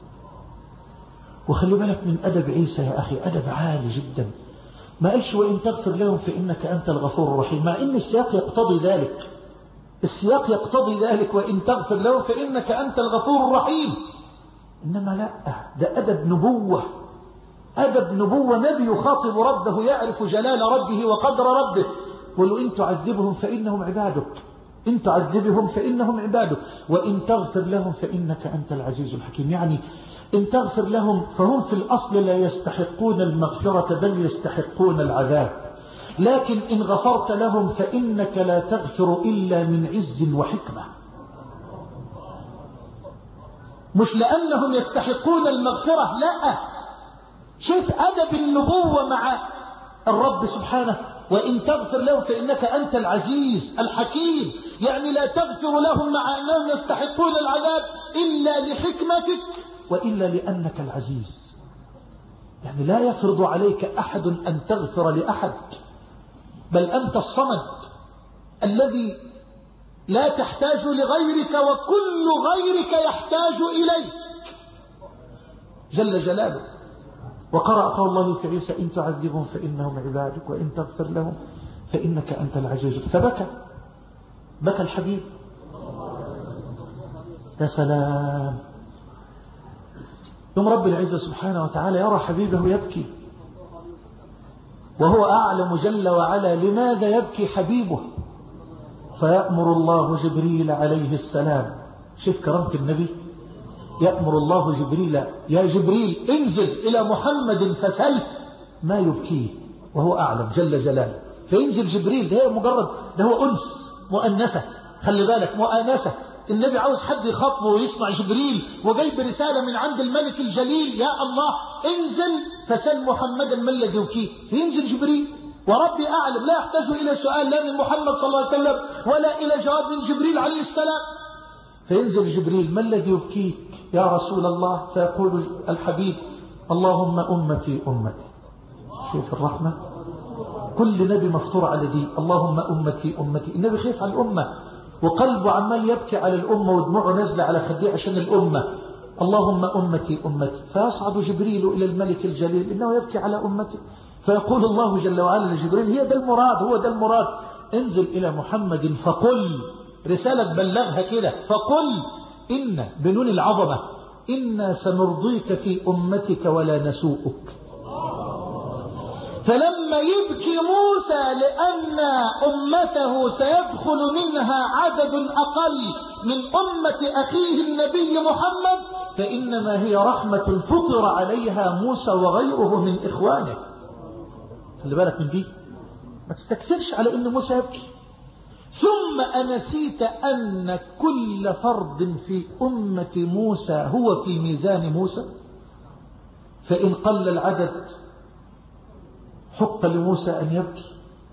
وخلي بالك من أدب عيسى يا أخي، أدب عالي جدا. ما قالش وإن تغفر لهم فإنك أنت الغفور الرحيم، مع إن السياق يقتضي ذلك، السياق يقتضي ذلك وإن تغفر لهم فإنك أنت الغفور الرحيم. إنما لا، ده أدب نبوة، أدب نبوة. نبي يخاطب ربه يعرف جلال ربه وقدر ربه. ولو إن تعذبهم فإنهم عبادك، إن تعذبهم فإنهم عبادك وإن تغفر لهم فإنك أنت العزيز الحكيم. يعني إن تغفر لهم فهم في الأصل لا يستحقون المغفرة بل يستحقون العذاب، لكن إن غفرت لهم فإنك لا تغفر إلا من عز وحكمة، مش لأنهم يستحقون المغفرة، لا. شوف أدب النبوة مع الرب سبحانه. وإن تغفر لهم فإنك أنت العزيز الحكيم، يعني لا تغفر لهم مع أنهم يستحقون العذاب إلا لحكمتك وإلا لأنك العزيز. يعني لا يفرض عليك أحد أن تغفر لأحد، بل أنت الصمد الذي لا تحتاج لغيرك وكل غيرك يحتاج إليك جل جلاله. وقرأ قول الله في عيسى إن تعذبهم فإنهم عبادك وإن تغفر لهم فإنك أنت العزيز. فبكى، بكى الحبيب. يا سلام، يوم رب العزة سبحانه وتعالى يرى حبيبه يبكي وهو أعلم جل وعلا لماذا يبكي حبيبه، فيأمر الله جبريل عليه السلام. شوف كرامة النبي، يأمر الله جبريل يا جبريل انزل إلى محمد فسل ما يبكيه وهو أعلم جل جلاله. فينزل جبريل، ده مجرد ده هو أنس مؤنسة، خلي بالك مؤنسة. النبي عاوز حد يخاطبه ويسمع جبريل وجايب رسالة من عند الملك الجليل، يا الله انزل فسل محمدا ما الذي يبكيه. فينزل جبريل وربي أعلم، لا يحتاج إلى سؤال لا من محمد صلى الله عليه وسلم ولا إلى جواب من جبريل عليه السلام. فينزل جبريل ما الذي يبكيك يا رسول الله؟ فيقول الحبيب اللهم أمتي أمتي. شوف الرحمة، كل نبي مفطور على دي، اللهم أمتي أمتي. النبي خايف على الأمة وقلبه عمال يبكي على الأمة ودموعه نزل على خديه عشان الأمة، اللهم أمتي أمتي. فيصعد جبريل إلى الملك الجليل إنه يبكي على أمته، فيقول الله جل وعلا لجبريل هي ده المراد، هو ده المراد، انزل إلى محمد فقل، رسالة بلغها كده، فقل إن بنون العظمة إنا سنرضيك في أمتك ولا نسوءك. فلما يبكي موسى لأن أمته سيدخل منها عدد أقل من أمة أخيه النبي محمد، فإنما هي رحمة فطر عليها موسى وغيره من إخوانه. خلي بالك من دي، ما تستكثرش على أن موسى يبكي. ثم أنسيت أن كل فرد في أمة موسى هو في ميزان موسى، فإن قل العدد حق لموسى أن يبكي.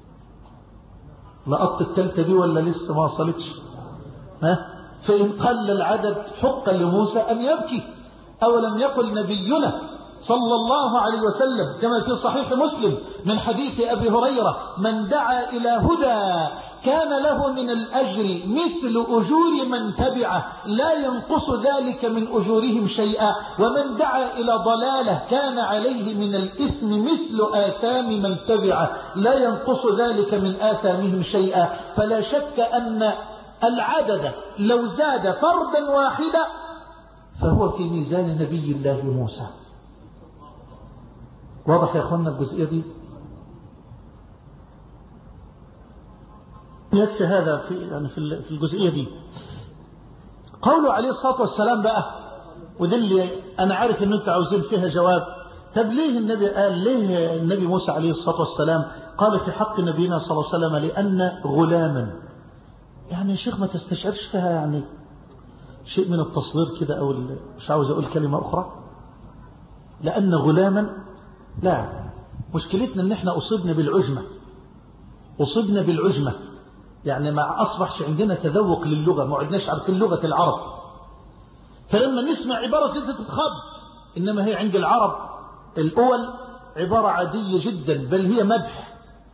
لقط التالتة دي ولا لسه ما وصلتش؟ ها؟ فإن قل العدد حق لموسى أن يبكي. أولم يقل نبينا صلى الله عليه وسلم كما في صحيح مسلم من حديث أبي هريرة من دعا إلى هدى كان له من الأجر مثل أجور من تبعه لا ينقص ذلك من أجورهم شيئا، ومن دعا إلى ضلالة كان عليه من الإثم مثل آثام من تبعه لا ينقص ذلك من آثامهم شيئا. فلا شك أن العدد لو زاد فردا واحدا فهو في ميزان نبي الله موسى. واضح يا أخوانا الجزئية دي؟ يكفي هذا في يعني في الجزئية دي. قوله عليه الصلاة والسلام بقى، وده اللي أنا عارف إن أنتوا عاوزين فيها جواب. طب ليه النبي قال، ليه النبي موسى عليه الصلاة والسلام قال في حق نبينا صلى الله عليه وسلم لأن غلاما؟ يعني يا شيخ ما تستشعرش فيها يعني شيء من التصغير كده، أو مش عاوز أقول كلمة أخرى، لأن غلاما؟ لا، مشكلتنا إن إحنا أصبنا بالعجمة، أصبنا بالعجمة، يعني ما أصبحش عندنا تذوق للغة، ما عدناش عارفين لغة العرب، فلما نسمع عبارة زي تتخض. إنما هي عند العرب الأول عبارة عادية جدا، بل هي مدح.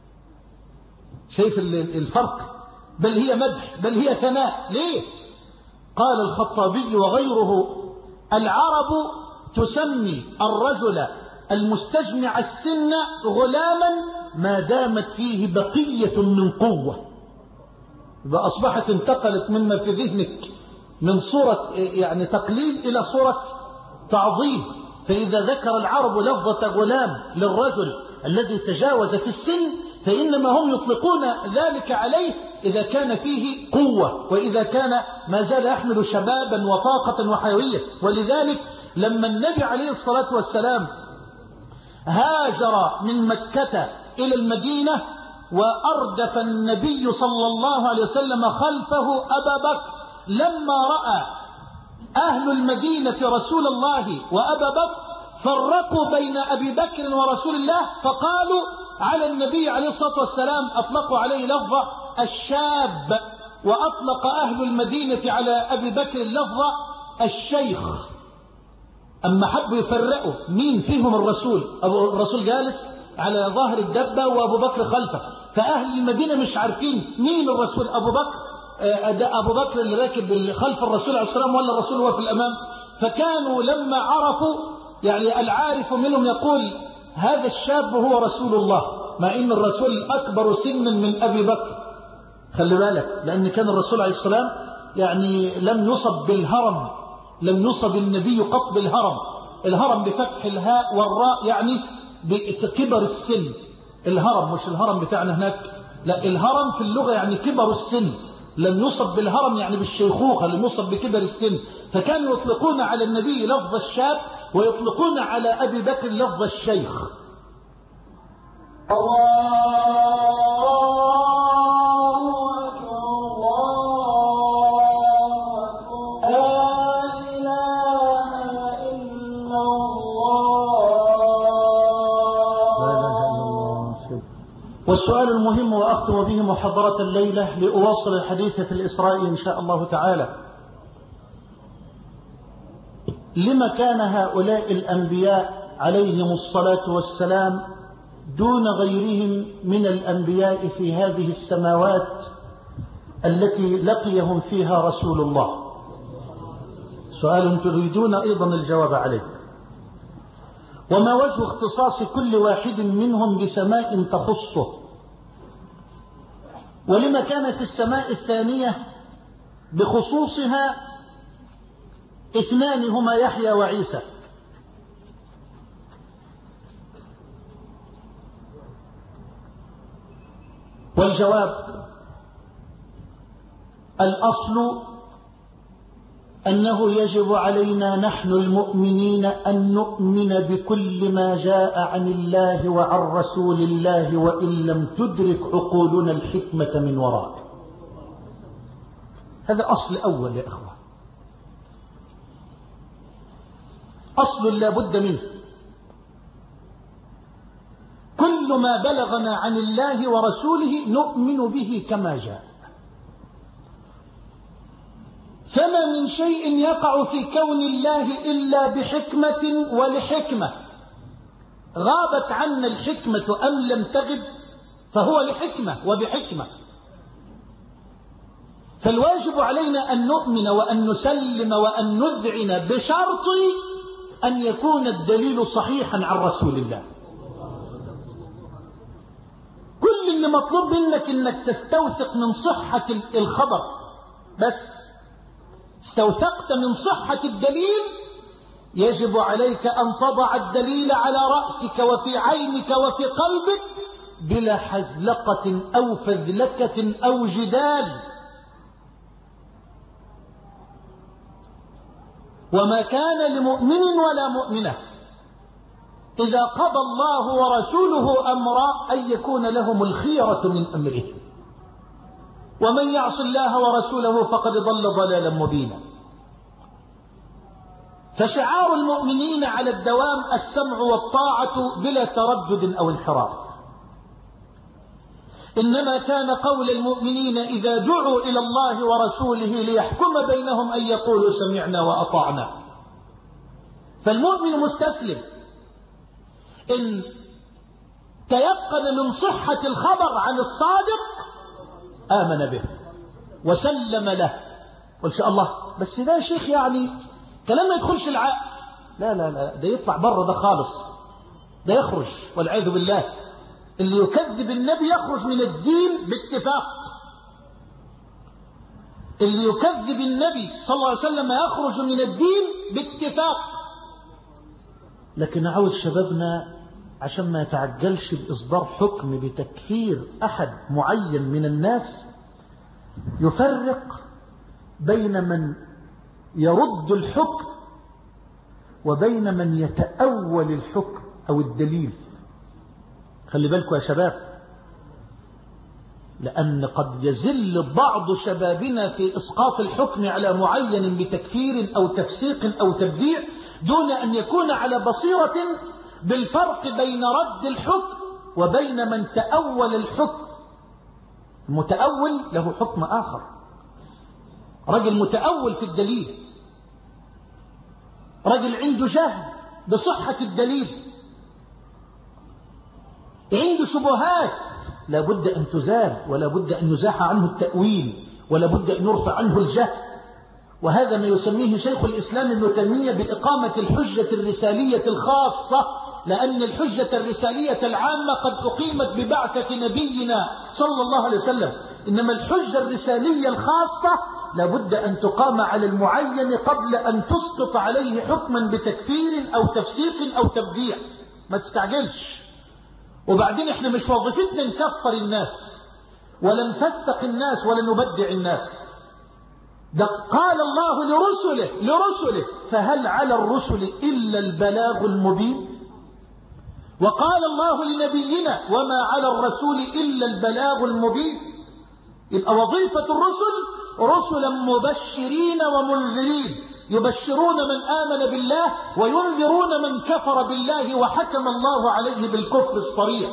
شايف الفرق؟ بل هي مدح، بل هي ثناء. ليه؟ قال الخطابي وغيره العرب تسمي الرجل المستجمع السن غلاما ما دامت فيه بقية من قوة. فأصبحت انتقلت مما في ذهنك من صورة يعني تقليل إلى صورة تعظيم. فإذا ذكر العرب لفظة غلام للرجل الذي تجاوز في السن فإنما هم يطلقون ذلك عليه إذا كان فيه قوة، وإذا كان ما زال يحمل شبابا وطاقة وحيوية. ولذلك لما النبي عليه الصلاة والسلام هاجر من مكة إلى المدينة وأردف النبي صلى الله عليه وسلم خلفه أبا بكر، لما رأى أهل المدينة رسول الله وأبا بكر فرقوا بين أبي بكر ورسول الله، فقالوا على النبي عليه الصلاة والسلام أطلقوا عليه لفظة الشاب، وأطلق أهل المدينة على أبي بكر لفظة الشيخ. أما حبوا يفرقوا مين فيهم الرسول، أبو الرسول جالس على ظهر الدبة وأبو بكر خلفه، فأهل المدينة مش عارفين مين الرسول، أبو بكر ده أبو بكر اللي راكب خلف الرسول عليه السلام ولا الرسول هو في الأمام. فكانوا لما عرفوا يعني العارف منهم يقول هذا الشاب هو رسول الله، مع إن الرسول أكبر سنا من أبي بكر. خلي بالك، لأن كان الرسول عليه السلام يعني لم يصب بالهرم، لم يصب النبي قط بالهرم. الهرم بفتح الهاء والراء يعني بكبر السن. الهرم مش الهرم بتاعنا هناك، لا، الهرم في اللغة يعني كبر السن. لم يصب بالهرم يعني بالشيخوخة، لم يصب بكبر السن. فكانوا يطلقون على النبي لفظ الشاب ويطلقون على أبي بكر لفظ الشيخ. والسؤال المهم وأختم به محاضرة الليلة لأواصل الحديث في الإسراء إن شاء الله تعالى: لما كان هؤلاء الأنبياء عليهم الصلاة والسلام دون غيرهم من الأنبياء في هذه السماوات التي لقيهم فيها رسول الله؟ سؤال تريدون أيضا الجواب عليه. وما وجه اختصاص كل واحد منهم بسماء تخصه؟ ولما كانت السماء الثانية بخصوصها اثنان هما يحيى وعيسى؟ والجواب: الأصل أنه يجب علينا نحن المؤمنين أن نؤمن بكل ما جاء عن الله وعن رسول الله وإن لم تدرك عقولنا الحكمة من وراءه. هذا أصل أول يا إخوة، أصل لا بد منه. كل ما بلغنا عن الله ورسوله نؤمن به كما جاء، فما من شيء يقع في كون الله إلا بحكمة ولحكمة، غابت عنا الحكمة أم لم تغب فهو لحكمة وبحكمة. فالواجب علينا أن نؤمن وأن نسلم وأن نذعن بشرط أن يكون الدليل صحيحا عن رسول الله. كل اللي مطلوب منك أنك تستوثق من صحة الخبر، بس استوثقت من صحة الدليل يجب عليك أن تضع الدليل على رأسك وفي عينك وفي قلبك بلا حزلقة أو فذلكة أو جدال. وما كان لمؤمن ولا مؤمنة إذا قضى الله ورسوله أمرا أن يكون لهم الخيرة من أمرهم، ومن يعص الله ورسوله فقد ضل ضلالا مبينا. فشعار المؤمنين على الدوام السمع والطاعة بلا تردد أو انحراف. إنما كان قول المؤمنين إذا دعوا إلى الله ورسوله ليحكم بينهم أن يقولوا سمعنا وأطعنا. فالمؤمن مستسلم إن تيقن من صحة الخبر عن الصادق آمن به وسلم له. وإن شاء الله بس ده يا شيخ يعني كلام ما يدخلش العقل، لا لا لا، ده يطلع بره، ده خالص، ده يخرج والعياذ بالله. اللي يكذب النبي يخرج من الدين باتفاق. اللي يكذب النبي صلى الله عليه وسلم يخرج من الدين باتفاق. لكن عاوز شبابنا عشان ما يتعجلش بإصدار حكم بتكفير أحد معين من الناس يفرق بين من يرد الحكم وبين من يتأول الحكم أو الدليل. خلي بالكم يا شباب، لأن قد يزل بعض شبابنا في إسقاط الحكم على معين بتكفير أو تفسيق أو تبديع دون أن يكون على بصيرة بالفرق بين رد الحكم وبين من تأول الحكم. المتأول له حكم آخر، رجل متأول في الدليل، رجل عنده جهل بصحة الدليل، عنده شبهات لا بد أن تزال ولا بد أن يزاح عنه التأويل ولا بد أن يرفع عنه الجهل. وهذا ما يسميه شيخ الإسلام ابن تيمية بإقامة الحجة الرسالية الخاصة، لأن الحجة الرسالية العامة قد أقيمت ببعثة نبينا صلى الله عليه وسلم، إنما الحجة الرسالية الخاصة لابد أن تقام على المعين قبل أن تسقط عليه حكما بتكفير أو تفسيق أو تبديع. ما تستعجلش. وبعدين احنا مش وظيفتنا نكفر الناس ولا نفسق الناس ولا نبدع الناس. ده قال الله لرسله لرسله فهل على الرسل إلا البلاغ المبين. وقال الله لنبينا وما على الرسول إلا البلاغ المبين. يبقى وظيفة الرسل رسلا مبشرين ومنذرين، يبشرون من آمن بالله وينذرون من كفر بالله وحكم الله عليه بالكفر الصريح.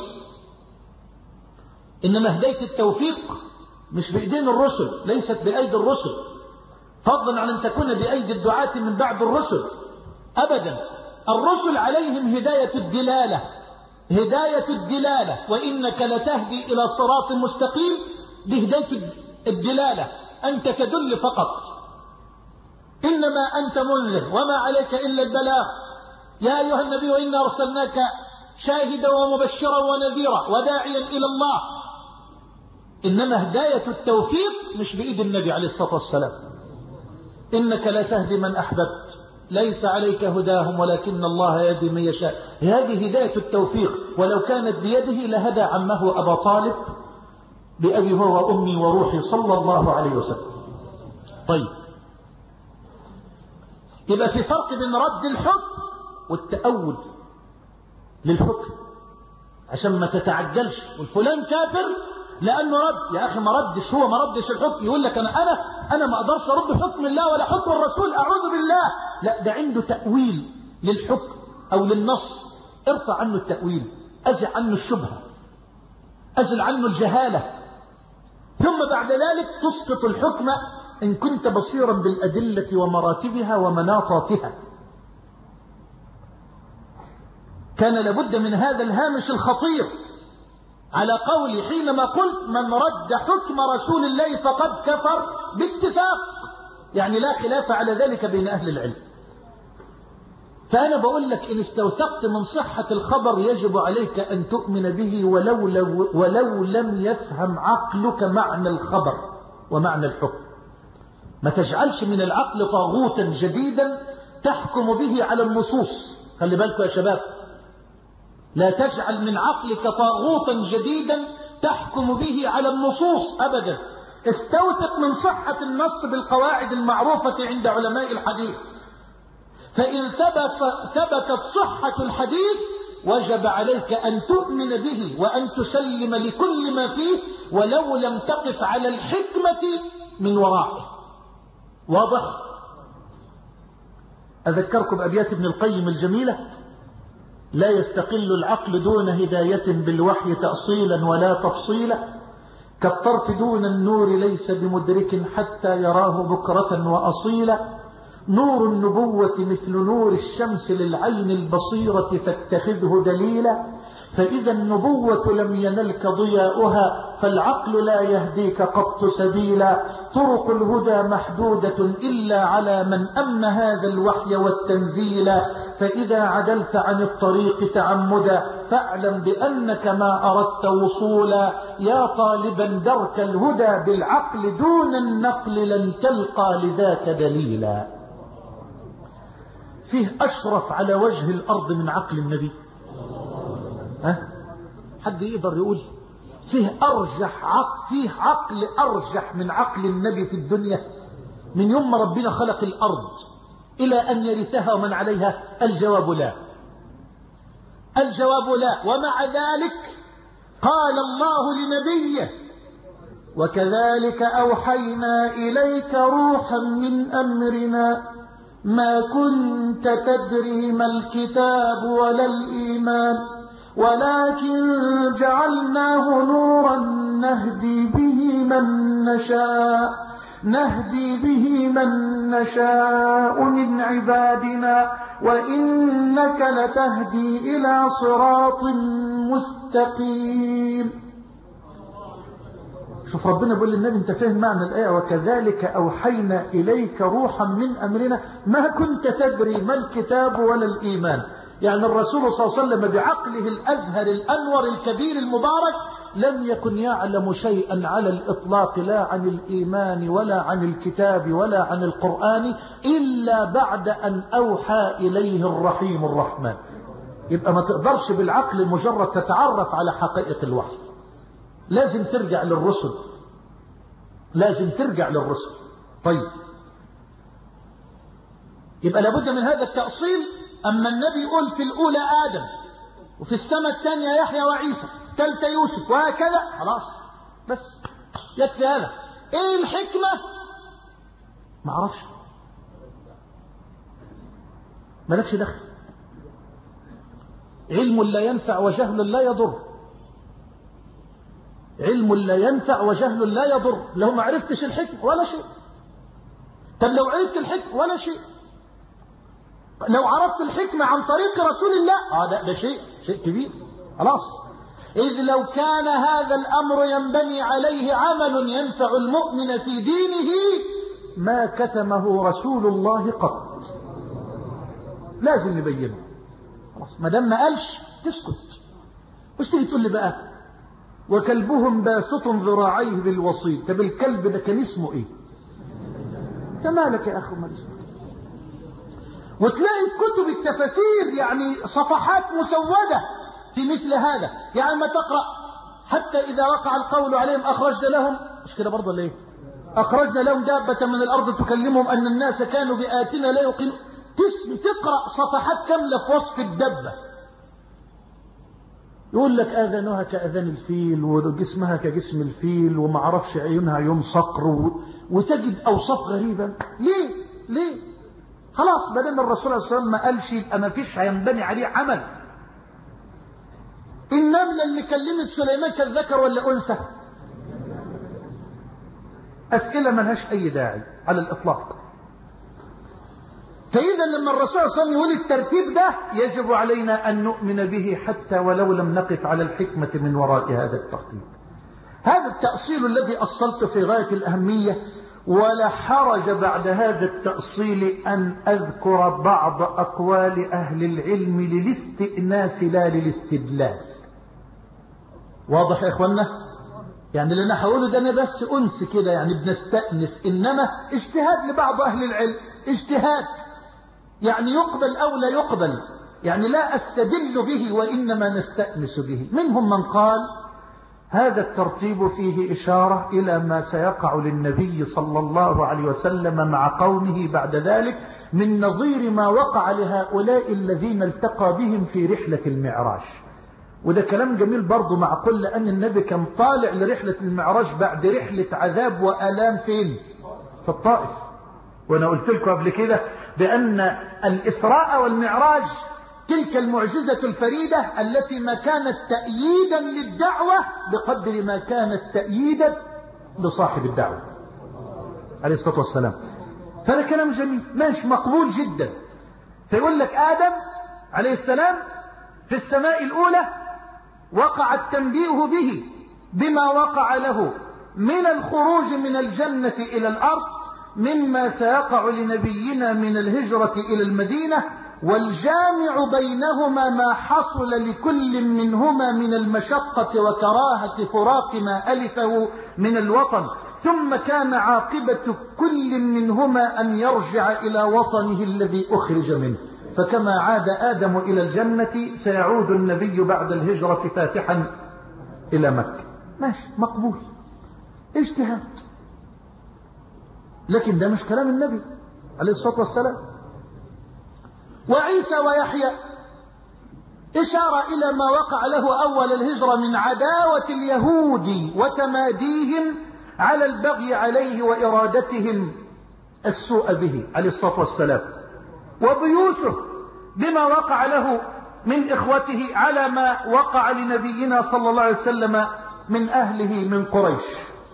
إنما هداية التوفيق مش بإيدين الرسل، ليست بأيدي الرسل، فضلا عن أن تكون بأيدي الدعاة من بعد الرسل أبدا. الرسل عليهم هداية الدلالة، هداية الدلالة، وإنك لتهدي إلى صراط مستقيم، دي هداية الدلالة، أنت تدل فقط، إنما أنت منذر وما عليك إلا البلاغ. يا أيها النبي وإنا أرسلناك شاهدا ومبشرا ونذيرا وداعيا إلى الله. إنما هداية التوفيق مش بإيد النبي عليه الصلاة والسلام. إنك لا تهدي من أحببت، ليس عليك هداهم ولكن الله يهدي من يشاء. هذه هداية التوفيق، ولو كانت بيده لهدى عمه أبا طالب بأبي هو وأمي وروحي صلى الله عليه وسلم. طيب، يبقى في فرق بين رد الحكم والتأول للحكم، عشان ما تتعجلش والفلان كافر لأنه رد. يا أخي ما ردش، هو ما ردش الحكم يقول لك أنا أنا أنا ما أقدرش أرد حكم الله ولا حكم الرسول، أعوذ بالله. لا، ده عنده تأويل للحكم أو للنص، ارفع عنه التأويل، أزع عنه الشبهة، أزل عنه الجهالة، ثم بعد ذلك تسقط الحكم إن كنت بصيرا بالأدلة ومراتبها ومناطاتها. كان لابد من هذا الهامش الخطير على قولي حينما قلت من رد حكم رسول الله فقد كفر باتفاق، يعني لا خلاف على ذلك بين أهل العلم. فأنا بقول لك إن استوثقت من صحة الخبر يجب عليك أن تؤمن به ولو, لو ولو لم يفهم عقلك معنى الخبر ومعنى الحكم. ما تجعلش من العقل طاغوتا جديدا تحكم به على النصوص. خلي بالكم يا شباب، لا تجعل من عقلك طاغوتا جديدا تحكم به على النصوص أبدا. استوثق من صحة النص بالقواعد المعروفة عند علماء الحديث، فإن ثبتت صحة الحديث وجب عليك أن تؤمن به وأن تسلم لكل ما فيه ولو لم تقف على الحكمة من ورائه. واضح؟ أذكركم بأبيات ابن القيم الجميلة: لا يستقل العقل دون هداية بالوحي تأصيلا ولا تفصيلا، كالطرف دون النور ليس بمدرك حتى يراه بكرة وأصيلا، نور النبوة مثل نور الشمس للعين البصيرة فاتخذه دليلا، فإذا النبوة لم ينلك ضياؤها فالعقل لا يهديك قط سبيلا، طرق الهدى محدودة إلا على من أمن هذا الوحي والتنزيل، فإذا عدلت عن الطريق تعمدا فاعلم بأنك ما أردت وصولا، يا طالبا درك الهدى بالعقل دون النقل لن تلقى لذاك دليلا. فيه أشرف على وجه الأرض من عقل النبي؟ ها؟ حد يقدر يقول فيه أرجح عقل، فيه عقل أرجح من عقل النبي في الدنيا؟ من يوم ما ربنا خلق الأرض إلى أن يرثها ومن عليها؟ الجواب لا، الجواب لا. ومع ذلك قال الله لنبيه: وكذلك أوحينا إليك روحا من أمرنا ما كنت تدري ما الكتاب ولا الإيمان ولكن جعلناه نورا نهدي به من نشاء نهدي به من نشاء من عبادنا وإنك لتهدي إلى صراط مستقيم. شوف ربنا بيقول للنبي: انت فاهم معنى الآية؟ وكذلك أوحينا إليك روحا من أمرنا ما كنت تدري ما الكتاب ولا الإيمان. يعني الرسول صلى الله عليه وسلم بعقله الأزهر الأنور الكبير المبارك لم يكن يعلم شيئا على الإطلاق، لا عن الإيمان ولا عن الكتاب ولا عن القرآن، إلا بعد أن أوحى إليه الرحيم الرحمن. يبقى ما تقدرش بالعقل المجرد تتعرف على حقائق الوحي، لازم ترجع للرسل، لازم ترجع للرسل. طيب، يبقى لابد من هذا التأصيل. أما النبي يقول في الأولى آدم، وفي السماء الثانية يحيى وعيسى، ثالثة يوسف، وهكذا، خلاص بس يكفي هذا. ايه الحكمة؟ ما اعرفش، مالكش دخل. علم لا ينفع وجهل لا يضر، علم لا ينفع وجهل لا يضر. لو ما عرفتش الحكمة ولا شيء. طب لو عرفت الحكمة ولا شيء. لو عرفت الحكمة عن طريق رسول الله، اه ده, ده شيء شيء كبير. خلاص. إذ لو كان هذا الأمر ينبني عليه عمل ينفع المؤمن في دينه ما كتمه رسول الله قط. لازم نبينه. خلاص، ما دام ما قالش تسكت. وش تيجي تقول لي بقى وكلبهم باسط ذراعيه بالوصيد؟ طب الكلب ده كان اسمه ايه؟ انت مالك يا اخو مالك؟ وتلاقي كتب التفاسير يعني صفحات مسودة في مثل هذا. يعني ما تقرأ حتى إذا وقع القول عليهم أخرجنا لهم، مش كده برضه ليه؟ أخرجنا لهم دابة من الأرض تكلمهم أن الناس كانوا بآياتنا لا يوقنون. تقرأ صفحات كاملة في وصف الدبة، يقول لك آذانها كأذان الفيل وجسمها كجسم الفيل وما عرفش عيونها عيون صقر و... وتجد أوصاف غريبة. ليه؟ ليه؟ خلاص بدل الرسول صلى الله عليه وسلم ما قالش يبقى ما فيش هينبني عليه عمل. النملة اللي كلمت سليمان كان ذكر ولا أنثى؟ أسئلة ما لهاش أي داعي على الإطلاق. فإذا لما الرسول صلى الله عليه وسلم يقول الترتيب ده يجب علينا أن نؤمن به حتى ولو لم نقف على الحكمة من وراء هذا الترتيب. هذا التأصيل الذي أصلته في غاية الأهمية، ولا حرج بعد هذا التأصيل أن أذكر بعض أقوال أهل العلم للاستئناس لا للاستدلال. واضح يا إخوانا؟ يعني اللي أنا هقوله ده أنا بس أنس كده، يعني بنستأنس، إنما اجتهاد لبعض أهل العلم، اجتهاد يعني يقبل أو لا يقبل، يعني لا أستدل به وإنما نستأنس به. منهم من قال هذا الترتيب فيه إشارة إلى ما سيقع للنبي صلى الله عليه وسلم مع قومه بعد ذلك من نظير ما وقع لهؤلاء الذين التقى بهم في رحلة المعراج. وده كلام جميل برضو، معقول لأن النبي كان طالع لرحلة المعراج بعد رحلة عذاب وآلام فين؟ في الطائف. وأنا قلت لكم قبل كده بأن الإسراء والمعراج تلك المعجزة الفريدة التي ما كانت تأييدا للدعوة بقدر ما كانت تأييدا لصاحب الدعوة عليه الصلاة والسلام. فهذا كلام جميل ماشي مقبول جدا. فيقول لك آدم عليه السلام في السماء الأولى وقع التنبيه به بما وقع له من الخروج من الجنة إلى الأرض، مما سيقع لنبينا من الهجرة إلى المدينة، والجامع بينهما ما حصل لكل منهما من المشقة وكراهة فراق ما ألفه من الوطن، ثم كان عاقبة كل منهما أن يرجع إلى وطنه الذي أخرج منه. فكما عاد آدم إلى الجنة سيعود النبي بعد الهجرة فاتحا إلى مكة. ماشي مقبول، اجتهاد، لكن ده مش كلام النبي عليه الصلاة والسلام. وعيسى ويحيى إشارة إلى ما وقع له أول الهجرة من عداوة اليهود وتماديهم على البغي عليه وإرادتهم السوء به عليه الصلاة والسلام. وبيوسف بما وقع له من إخوته على ما وقع لنبينا صلى الله عليه وسلم من أهله من قريش.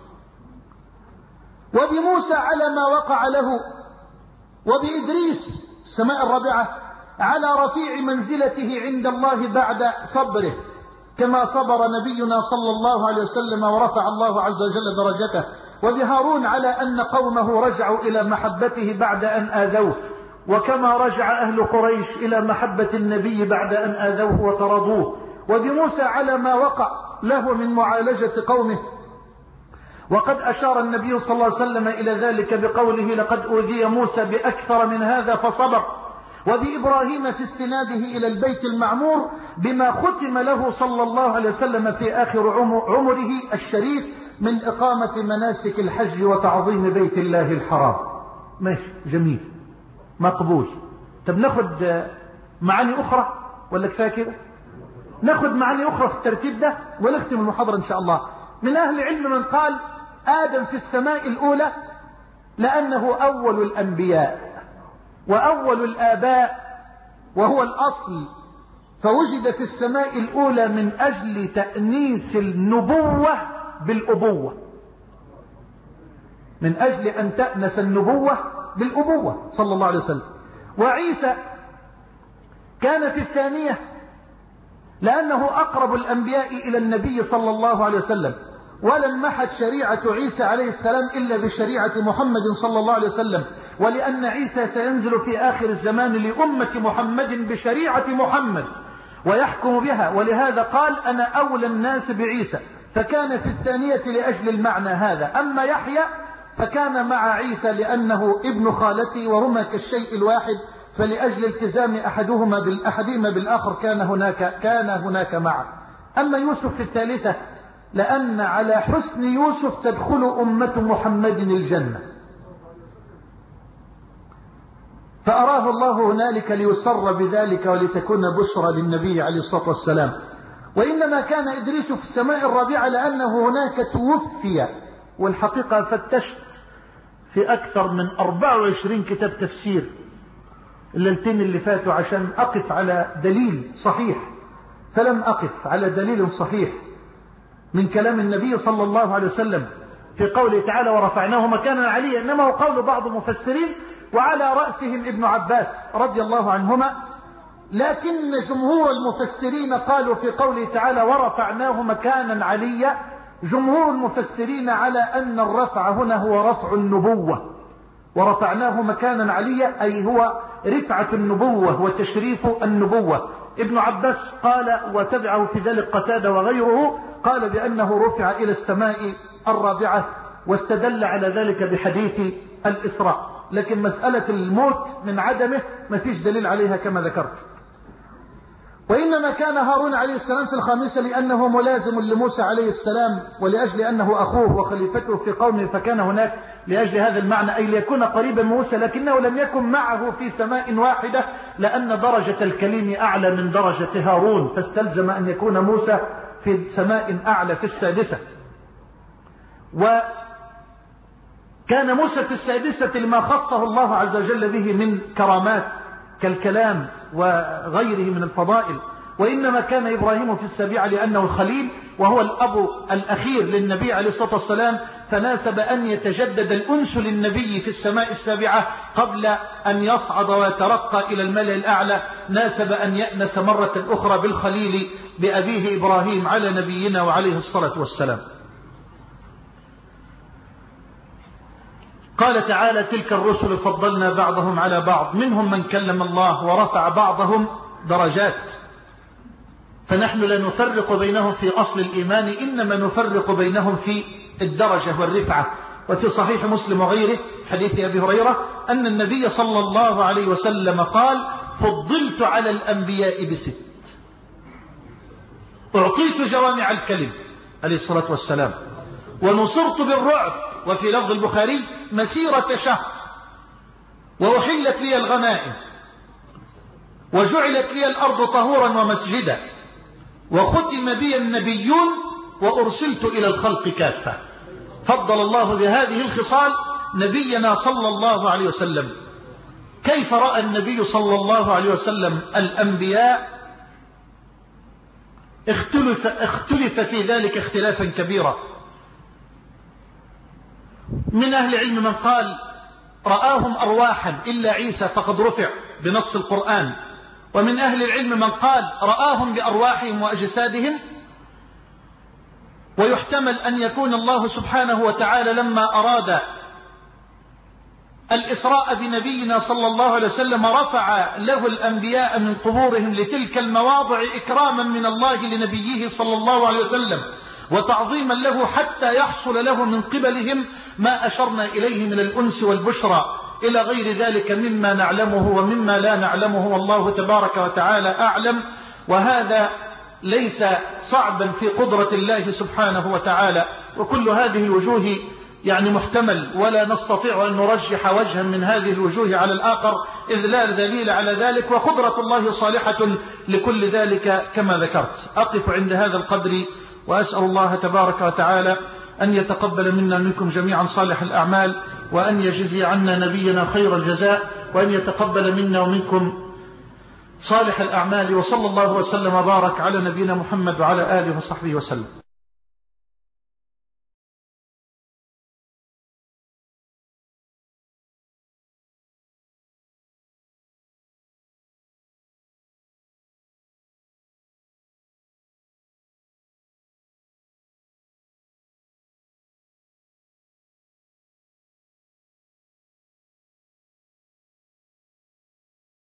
وبموسى على ما وقع له، وبإدريس السماء الرابعة على رفيع منزلته عند الله بعد صبره كما صبر نبينا صلى الله عليه وسلم ورفع الله عز وجل درجته. وبهارون على أن قومه رجعوا إلى محبته بعد أن آذوه، وكما رجع أهل قريش إلى محبة النبي بعد أن آذوه وطردوه. وبموسى على ما وقع له من معالجة قومه، وقد أشار النبي صلى الله عليه وسلم إلى ذلك بقوله لقد أوذي موسى بأكثر من هذا فصبر. وبإبراهيم في استناده إلى البيت المعمور بما ختم له صلى الله عليه وسلم في آخر عمره الشريف من إقامة مناسك الحج وتعظيم بيت الله الحرام. ماشي جميل مقبول. طب ناخد معاني أخرى ولا كفاية كده؟ ناخد معاني أخرى في الترتيب ده ونختم المحاضرة إن شاء الله. من أهل العلم من قال آدم في السماء الأولى لأنه أول الأنبياء وأول الآباء وهو الأصل، فوجد في السماء الأولى من أجل تأنيس النبوة بالأبوة، من أجل أن تأنس النبوة بالأبوة صلى الله عليه وسلم. وعيسى كان في الثانية لأنه أقرب الأنبياء إلى النبي صلى الله عليه وسلم، ولن محت شريعة عيسى عليه السلام إلا بشريعة محمد صلى الله عليه وسلم، ولأن عيسى سينزل في آخر الزمان لأمة محمد بشريعة محمد ويحكم بها، ولهذا قال أنا أولى الناس بعيسى، فكان في الثانية لأجل المعنى هذا. أما يحيى فكان مع عيسى لأنه ابن خالته وهما كالشيء الواحد، فلأجل التزام أحدهما بالأحدهما بالآخر كان هناك كان هناك معا. أما يوسف في الثالثة لأن على حسن يوسف تدخل أمة محمد الجنة، فأراه الله هنالك ليسر بذلك ولتكون بشرى للنبي عليه الصلاة والسلام. وإنما كان إدريس في السماء الرابعة لأنه هناك توفي. والحقيقة فتشت في أكثر من أربعة وعشرين كتاب تفسير الليلتين اللي فاتوا عشان أقف على دليل صحيح، فلم أقف على دليل صحيح من كلام النبي صلى الله عليه وسلم في قوله تعالى ورفعناه مكانا عليا، إنما هو قول بعض المفسرين وعلى رأسهم ابن عباس رضي الله عنهما. لكن جمهور المفسرين قالوا في قوله تعالى ورفعناه مكانا عليا، جمهور المفسرين على أن الرفع هنا هو رفع النبوة، ورفعناه مكانا عليا أي هو رفعة النبوة وتشريف النبوة. ابن عباس قال وتبعه في ذلك قتادة وغيره قال بأنه رفع إلى السماء الرابعة، واستدل على ذلك بحديث الإسراء. لكن مسألة الموت من عدمه ما فيش دليل عليها كما ذكرت. وإنما كان هارون عليه السلام في الخامسة لأنه ملازم لموسى عليه السلام، ولأجل أنه أخوه وخليفته في قومه فكان هناك لأجل هذا المعنى أي ليكون قريبا من موسى، لكنه لم يكن معه في سماء واحدة لأن درجة الكليم أعلى من درجة هارون، فاستلزم أن يكون موسى في سماء أعلى في السادسة. وكان موسى في السادسة لما خصه الله عز وجل به من كرامات كالكلام وغيره من الفضائل. وإنما كان إبراهيم في السابعة لأنه الخليل وهو الأب الأخير للنبي عليه الصلاة والسلام، فناسب أن يتجدد الأنس للنبي في السماء السابعة قبل أن يصعد ويترقى إلى الملأ الأعلى، ناسب أن يأنس مرة أخرى بالخليل بأبيه إبراهيم على نبينا وعليه الصلاة والسلام. قال تعالى تلك الرسل فضلنا بعضهم على بعض منهم من كلم الله ورفع بعضهم درجات، فنحن لا نفرق بينهم في أصل الإيمان، إنما نفرق بينهم في الدرجة والرفعة. وفي صحيح مسلم وغيره حديث أبي هريرة أن النبي صلى الله عليه وسلم قال فضلت على الأنبياء بست، أعطيت جوامع الكلم عليه الصلاة والسلام، ونصرت بالرعب، وفي لفظ البخاري مسيرة شهر، وأحلت لي الغنائم، وجعلت لي الأرض طهورا ومسجدا، وختم بي النبيون، وأرسلت إلى الخلق كافة. فضل الله بهذه الخصال نبينا صلى الله عليه وسلم. كيف رأى النبي صلى الله عليه وسلم الأنبياء؟ اختلف, اختلف في ذلك اختلافا كبيرا. من أهل العلم من قال رآهم أرواحا إلا عيسى فقد رفع بنص القرآن، ومن أهل العلم من قال رآهم بأرواحهم وأجسادهم، ويحتمل أن يكون الله سبحانه وتعالى لما أراد الإسراء بنبينا صلى الله عليه وسلم رفع له الأنبياء من قبورهم لتلك المواضع إكراما من الله لنبيه صلى الله عليه وسلم وتعظيما له، حتى يحصل له من قبلهم ما أشرنا إليه من الأنس والبشرى إلى غير ذلك مما نعلمه ومما لا نعلمه، والله تبارك وتعالى أعلم. وهذا ليس صعبا في قدرة الله سبحانه وتعالى، وكل هذه الوجوه يعني محتمل، ولا نستطيع أن نرجح وجها من هذه الوجوه على الآخر إذ لا دليل على ذلك، وقدرة الله صالحة لكل ذلك كما ذكرت. أقف عند هذا القدر وأسأل الله تبارك وتعالى أن يتقبل منا منكم جميعا صالح الأعمال، وأن يجزي عنا نبينا خير الجزاء، وأن يتقبل منا ومنكم صالح الأعمال. وصلى الله وسلم وبارك على نبينا محمد وعلى آله وصحبه وسلم.